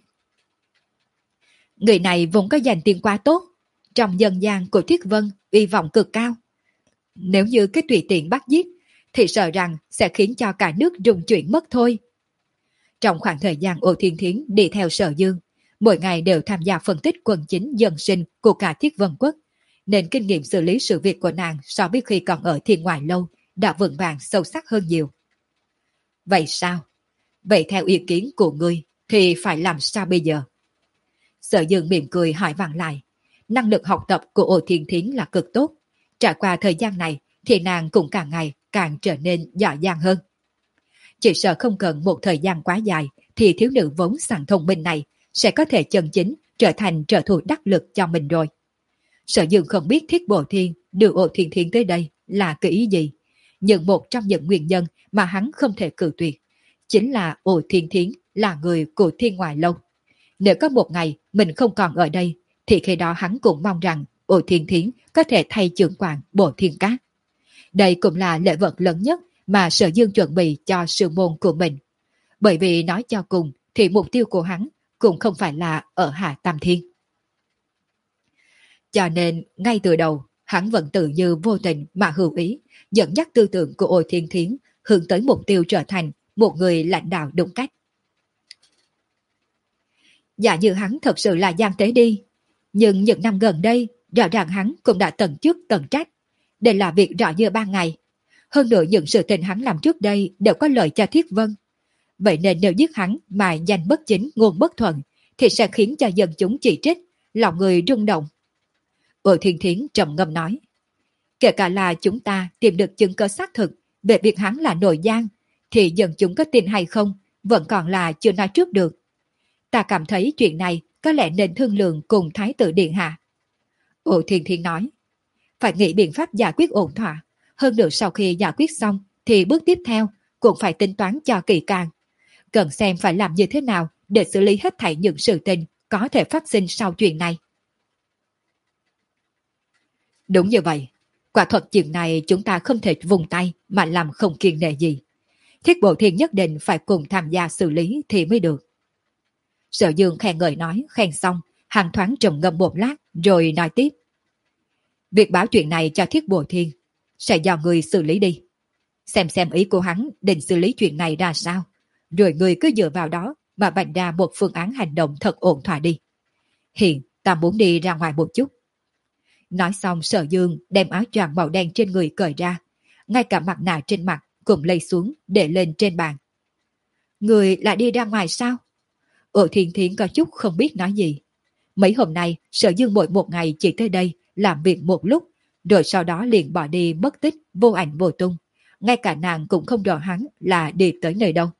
Người này vốn có danh tiếng quá tốt, trong dân gian của Thiết Vân uy vọng cực cao. Nếu như cái tùy tiện bắt giết, thì sợ rằng sẽ khiến cho cả nước rung chuyển mất thôi. Trong khoảng thời gian Ô Thiên Thiến đi theo Sở Dương, mỗi ngày đều tham gia phân tích quân chính dân sinh của cả Thiết Vân Quốc, nên kinh nghiệm xử lý sự việc của nàng so với khi còn ở Thiên Ngoại Lâu đã vững vàng sâu sắc hơn nhiều. Vậy sao? Vậy theo ý kiến của ngươi thì phải làm sao bây giờ? Sở Dương mỉm cười hỏi vặn lại. Năng lực học tập của Ô Thiên Thiến là cực tốt. Trải qua thời gian này thì nàng cũng càng ngày càng trở nên giỏi giang hơn. Chỉ sợ không cần một thời gian quá dài thì thiếu nữ vốn sẵn thông minh này sẽ có thể chân chính trở thành trợ thủ đắc lực cho mình rồi. Sở Dương không biết Thiết Bộ Thiên đưa Ô Thiên Thiến tới đây là cái ý gì, nhưng một trong những nguyên nhân mà hắn không thể cự tuyệt chính là Ô Thiên Thiến là người của Thiên Ngoại Lâu. Nếu có một ngày mình không còn ở đây thì khi đó hắn cũng mong rằng Ô Thiên Thiến có thể thay trưởng quản Bộ Thiên Các. Đây cũng là lễ vật lớn nhất mà Sở Dương chuẩn bị cho sư môn của mình. Bởi vì nói cho cùng thì mục tiêu của hắn cũng không phải là ở Hạ Tam Thiên. Cho nên ngay từ đầu hắn vẫn tự như vô tình mà hữu ý dẫn dắt tư tưởng của Ô Thiên Thiến hướng tới mục tiêu trở thành một người lãnh đạo đúng cách. Dạ như hắn thật sự là gian tế đi, nhưng những năm gần đây rõ ràng hắn cũng đã tận chức tận trách. Đây là việc rõ như ban ngày. Hơn nữa những sự tình hắn làm trước đây đều có lợi cho Thiết Vân. Vậy nên nếu giết hắn mà danh bất chính ngôn bất thuận thì sẽ khiến cho dân chúng chỉ trích, lòng người rung động. Ô Thiên Thiến trầm ngâm nói. Kể cả là chúng ta tìm được chứng cứ xác thực về việc hắn là nội gian, thì dân chúng có tin hay không vẫn còn là chưa nói trước được. Ta cảm thấy chuyện này có lẽ nên thương lượng cùng Thái tử Điện Hạ. Ô Thiên Thiến nói. Phải nghĩ biện pháp giải quyết ổn thỏa. Hơn nữa sau khi giải quyết xong thì bước tiếp theo cũng phải tính toán cho kỹ càng. Cần xem phải làm như thế nào để xử lý hết thảy những sự tình có thể phát sinh sau chuyện này. Đúng như vậy. Quả thật chuyện này chúng ta không thể vùng tay mà làm không kiêng nể gì. Thiết Bộ Thiên nhất định phải cùng tham gia xử lý thì mới được. Sở Dương khen ngợi nói, khen xong, hàng thoáng trầm ngâm một lát rồi nói tiếp. Việc báo chuyện này cho Thiết Bộ Thiên sẽ do người xử lý đi. Xem xem ý của hắn định xử lý chuyện này ra sao, rồi người cứ dựa vào đó mà bày ra một phương án hành động thật ổn thỏa đi. Hiện ta muốn đi ra ngoài một chút. Nói xong Sở Dương đem áo choàng màu đen trên người cởi ra, ngay cả mặt nạ trên mặt cũng lấy xuống để lên trên bàn Người lại đi ra ngoài sao? Ổ Thiên Thiến có chút không biết nói gì. Mấy hôm nay, Sở Dương mỗi một ngày chỉ tới đây làm việc một lúc, rồi sau đó liền bỏ đi mất tích, vô ảnh vô tung. Ngay cả nàng cũng không rõ hắn là đi tới nơi đâu.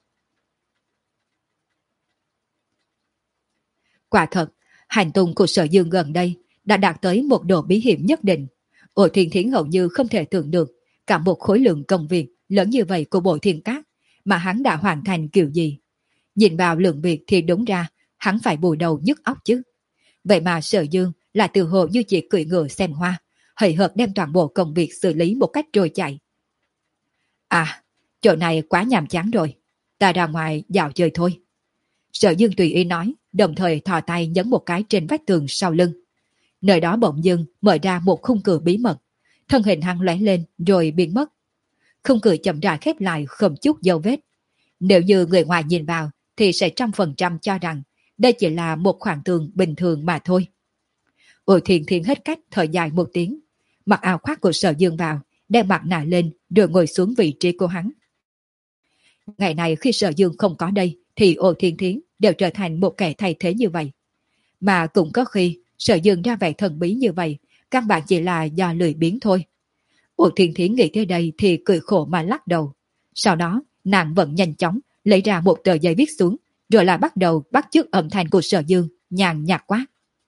Quả thật, hành tung của Sở Dương gần đây đã đạt tới một độ bí hiểm nhất định. Ổ Thiên Thiến hầu như không thể tưởng được cả một khối lượng công việc lớn như vậy của Bộ Thiên Cát mà hắn đã hoàn thành kiểu gì. Nhìn vào lượng việc thì đúng ra hắn phải bù đầu nhức óc chứ. Vậy mà Sở Dương là từ hồ như chỉ cưỡi ngựa xem hoa, hời hợt đem toàn bộ công việc xử lý một cách trôi chảy. À, chỗ này quá nhàm chán rồi, ta ra ngoài dạo chơi thôi. Sở Dương tùy ý nói, đồng thời thò tay nhấn một cái trên vách tường sau lưng. Nơi đó bỗng dưng mở ra một khung cửa bí mật, thân hình hắn lóe lên rồi biến mất. Khung cửa chậm rãi khép lại không chút dấu vết. Nếu như người ngoài nhìn vào thì sẽ trăm phần trăm cho rằng đây chỉ là một khoảng tường bình thường mà thôi. Ôi Thiên Thiên hết cách thở dài một tiếng, mặc áo khoác của Sở Dương vào, đem mặt nạ lên rồi ngồi xuống vị trí của hắn. Ngày này khi Sở Dương không có đây thì Ô Thiên Thiến đều trở thành một kẻ thay thế như vậy. Mà cũng có khi Sở Dương ra vẻ thần bí như vậy, căn bản chỉ là do lười biếng thôi. Ô Thiên Thiến nghĩ tới đây thì cười khổ mà lắc đầu. Sau đó nàng vẫn nhanh chóng lấy ra một tờ giấy viết xuống, rồi là bắt đầu bắt chước âm thanh của Sở Dương, nhàn nhạt quá.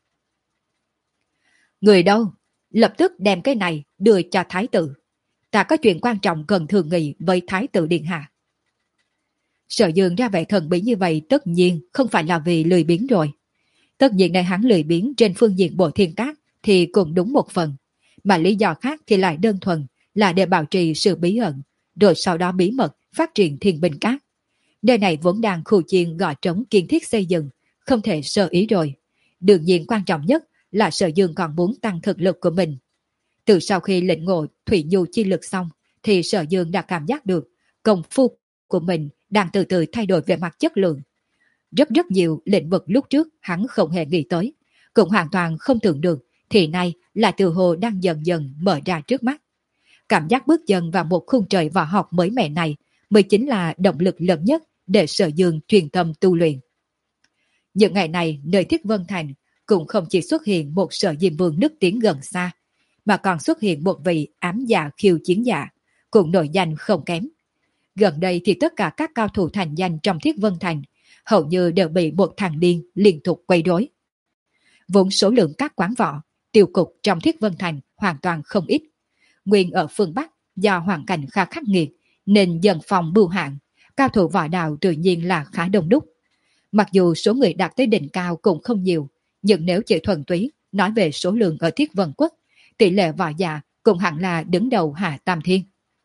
Người đâu? Lập tức đem cái này đưa cho Thái tử. Ta có chuyện quan trọng cần thương nghị với Thái tử Điện Hạ. Sở Dương ra vẻ thần bí như vậy tất nhiên không phải là vì lười biếng rồi. Tất nhiên nơi hắn lười biếng trên phương diện Bộ Thiên Cát thì cũng đúng một phần, mà lý do khác thì lại đơn thuần là để bảo trì sự bí ẩn, rồi sau đó bí mật phát triển Thiên Binh Cát. Nơi này vốn đang khu chiên gò trống kiên thiết xây dựng, không thể sơ ý rồi. Đương nhiên quan trọng nhất là Sở Dương còn muốn tăng thực lực của mình. Từ sau khi lĩnh ngộ Thủy Nhu chi lực xong, thì Sở Dương đã cảm giác được công phu của mình đang từ từ thay đổi về mặt chất lượng. Rất rất nhiều lĩnh vực lúc trước hắn không hề nghĩ tới, cũng hoàn toàn không tưởng được, thì nay là từ hồ đang dần dần mở ra trước mắt. Cảm giác bước chân vào một khung trời võ học mới mẻ này mới chính là động lực lớn nhất để Sở Dương truyền tâm tu luyện. Những ngày này nơi Thiết Vân Thành cũng không chỉ xuất hiện một Sở Diêm Vương nức tiếng gần xa, mà còn xuất hiện một vị ám dạ khiêu chiến giả, cũng nổi danh không kém. Gần đây thì tất cả các cao thủ thành danh trong Thiết Vân Thành hầu như đều bị một thằng điên liên tục quấy rối. Vốn số lượng các quán võ, tiêu cục trong Thiết Vân Thành hoàn toàn không ít. Nguyên ở phương Bắc do hoàn cảnh khá khắc nghiệt nên dần phòng bưu hạn, cao thủ võ đạo tự nhiên là khá đông đúc. Mặc dù số người đạt tới đỉnh cao cũng không nhiều, nhưng nếu chỉ thuần túy nói về số lượng ở Thiết Vân Quốc, tỷ lệ võ giả cũng hẳn là đứng đầu Hạ Tam Thiên.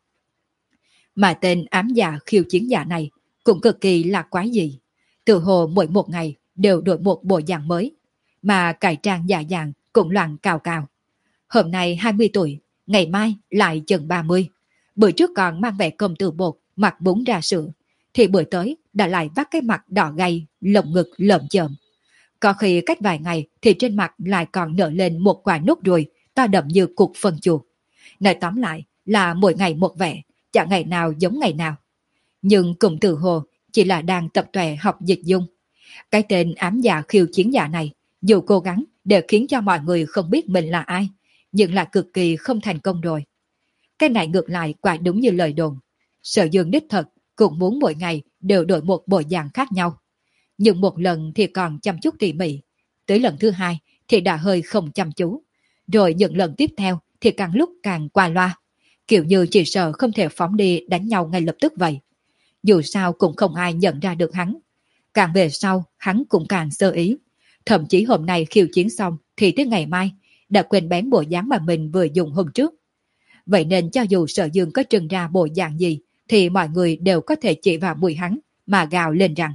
Mà tên ám dạ khiêu chiến giả này cũng cực kỳ là quái dị. Từ hồ mỗi một ngày đều đổi một bộ dạng mới, mà cải trang giả dạng cũng loạn cào cào. Hôm nay hai mươi tuổi, ngày mai lại chừng ba mươi. Bữa trước còn mang vẻ công tử bột, mặt bún ra sữa, thì bữa tới đã lại vắt cái mặt đỏ gay, lồng ngực lợm chợm. Có khi cách vài ngày thì trên mặt lại còn nở lên một quả nốt ruồi to đậm như cục phân chuột. Nói tóm lại là mỗi ngày một vẻ, chẳng ngày nào giống ngày nào. Nhưng cùng từ hồ chỉ là đang tập tòe học dịch dung. Cái tên ám dạ khiêu chiến giả này dù cố gắng để khiến cho mọi người không biết mình là ai, nhưng là cực kỳ không thành công rồi. Cái này ngược lại quả đúng như lời đồn. Sở Dương đích thật cũng muốn mỗi ngày đều đổi một bộ dạng khác nhau. Nhưng một lần thì còn chăm chút tỉ mỉ, tới lần thứ hai thì đã hơi không chăm chú. Rồi những lần tiếp theo thì càng lúc càng qua loa, kiểu như chỉ sợ không thể phóng đi đánh nhau ngay lập tức vậy. Dù sao cũng không ai nhận ra được hắn. Càng về sau hắn cũng càng sơ ý. Thậm chí hôm nay khiêu chiến xong thì tới ngày mai đã quên bén bộ dáng mà mình vừa dùng hôm trước. Vậy nên cho dù Sở Dương có trưng ra bộ dạng gì thì mọi người đều có thể chỉ vào mũi hắn mà gào lên rằng: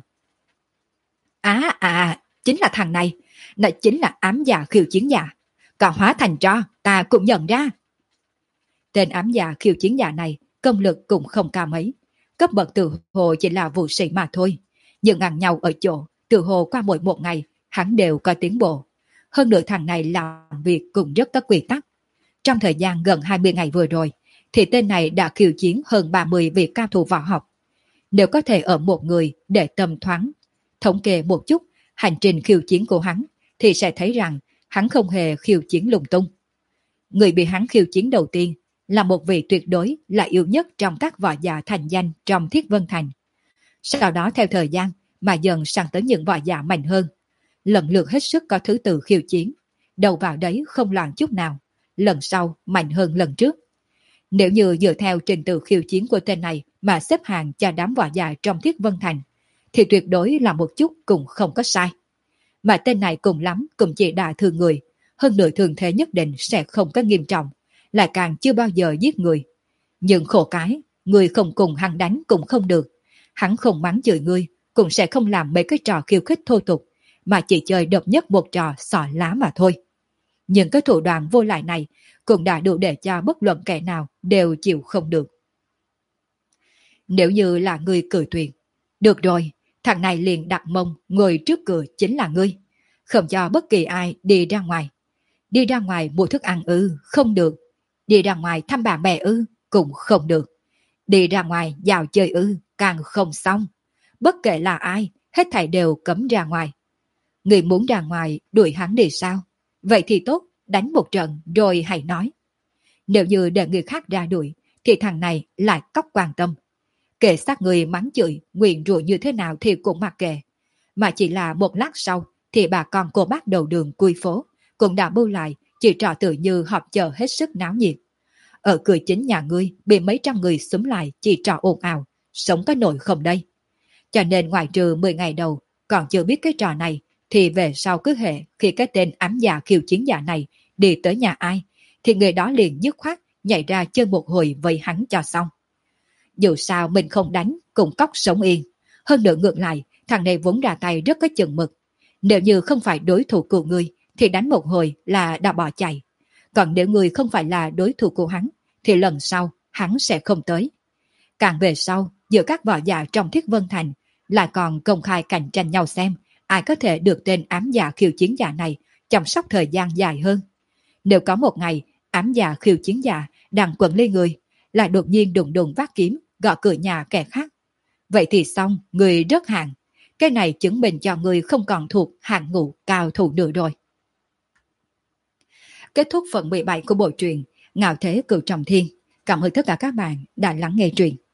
Á à, à, chính là thằng này, nó chính là ám dạ khiêu chiến giả. Còn hóa thành tro, ta cũng nhận ra. Tên ám dạ khiêu chiến giả này công lực cũng không cao mấy, cấp bậc từ hồ chỉ là vũ sĩ mà thôi. Nhưng ăn nhau ở chỗ, từ hồ qua mỗi một ngày, hắn đều có tiến bộ. Hơn nữa thằng này làm việc cũng rất có quy tắc. Trong thời gian gần hai mươi ngày vừa rồi, thì tên này đã khiêu chiến hơn ba mươi vị cao thủ võ học. Nếu có thể ở một người để tâm thoáng, thống kê một chút hành trình khiêu chiến của hắn, thì sẽ thấy rằng hắn không hề khiêu chiến lung tung. Người bị hắn khiêu chiến đầu tiên là một vị tuyệt đối là yếu nhất trong các võ giả thành danh trong Thiết Vân Thành. Sau đó theo thời gian mà dần sang tới những võ giả mạnh hơn, lần lượt hết sức có thứ tự khiêu chiến, đầu vào đấy không loạn chút nào, lần sau mạnh hơn lần trước. Nếu như dựa theo trình tự khiêu chiến của tên này mà xếp hàng cho đám võ giả trong Thiết Vân Thành, thì tuyệt đối là một chút cũng không có sai. Mà tên này cùng lắm cũng chỉ đả thương người, hơn nữa thường thế nhất định sẽ không có nghiêm trọng, lại càng chưa bao giờ giết người. Nhưng khổ cái, người không cùng hắn đánh cũng không được. Hắn không mắng chửi ngươi, cũng sẽ không làm mấy cái trò khiêu khích thô tục, mà chỉ chơi độc nhất một trò xỏ lá mà thôi. Nhưng cái thủ đoạn vô lại này cũng đã đủ để cho bất luận kẻ nào đều chịu không được. Nếu như là người cử tuyệt, được rồi, thằng này liền đặt mông ngồi trước cửa chính là ngươi, không cho bất kỳ ai đi ra ngoài. Đi ra ngoài mua thức ăn ư, không được. Đi ra ngoài thăm bạn bè ư, cũng không được. Đi ra ngoài dạo chơi ư, càng không xong. Bất kể là ai, hết thảy đều cấm ra ngoài. Người muốn ra ngoài đuổi hắn đi sao? Vậy thì tốt, đánh một trận rồi hãy nói. Nếu như để người khác ra đuổi, thì thằng này lại cóc quan tâm. Kể sát người mắng chửi, nguyện rủa như thế nào thì cũng mặc kệ. Mà chỉ là một lát sau, thì bà con cô bác đầu đường cui phố cũng đã bu lại, chỉ trò tự như họp chợ hết sức náo nhiệt. Ở cửa chính nhà ngươi bị mấy trăm người xúm lại chỉ trò ồn ào, sống có nổi không đây? Cho nên ngoài trừ mười ngày đầu còn chưa biết cái trò này, thì về sau cứ hệ khi cái tên ám giả khiêu chiến giả này đi tới nhà ai, thì người đó liền dứt khoát nhảy ra chơi một hồi với hắn cho xong. Dù sao mình không đánh cũng cóc sống yên. Hơn nữa ngược lại, thằng này vốn ra tay rất có chừng mực. Nếu như không phải đối thủ của ngươi thì đánh một hồi là đã bỏ chạy. Còn nếu ngươi không phải là đối thủ của hắn thì lần sau hắn sẽ không tới. Càng về sau, giữa các võ giả trong Thiết Vân Thành lại còn công khai cạnh tranh nhau xem ai có thể được tên ám giả khiêu chiến giả này chăm sóc thời gian dài hơn. Nếu có một ngày ám giả khiêu chiến giả đang quẩn lên người, lại đột nhiên đùng đùng vác kiếm gõ cửa nhà kẻ khác, vậy thì xong, người rớt hạng. Cái này chứng minh cho người không còn thuộc hạng ngũ cao thủ nữa rồi. Kết thúc phần mười bảy của bộ truyện Ngạo Thế Cửu Trọng Thiên. Cảm ơn tất cả các bạn đã lắng nghe truyện.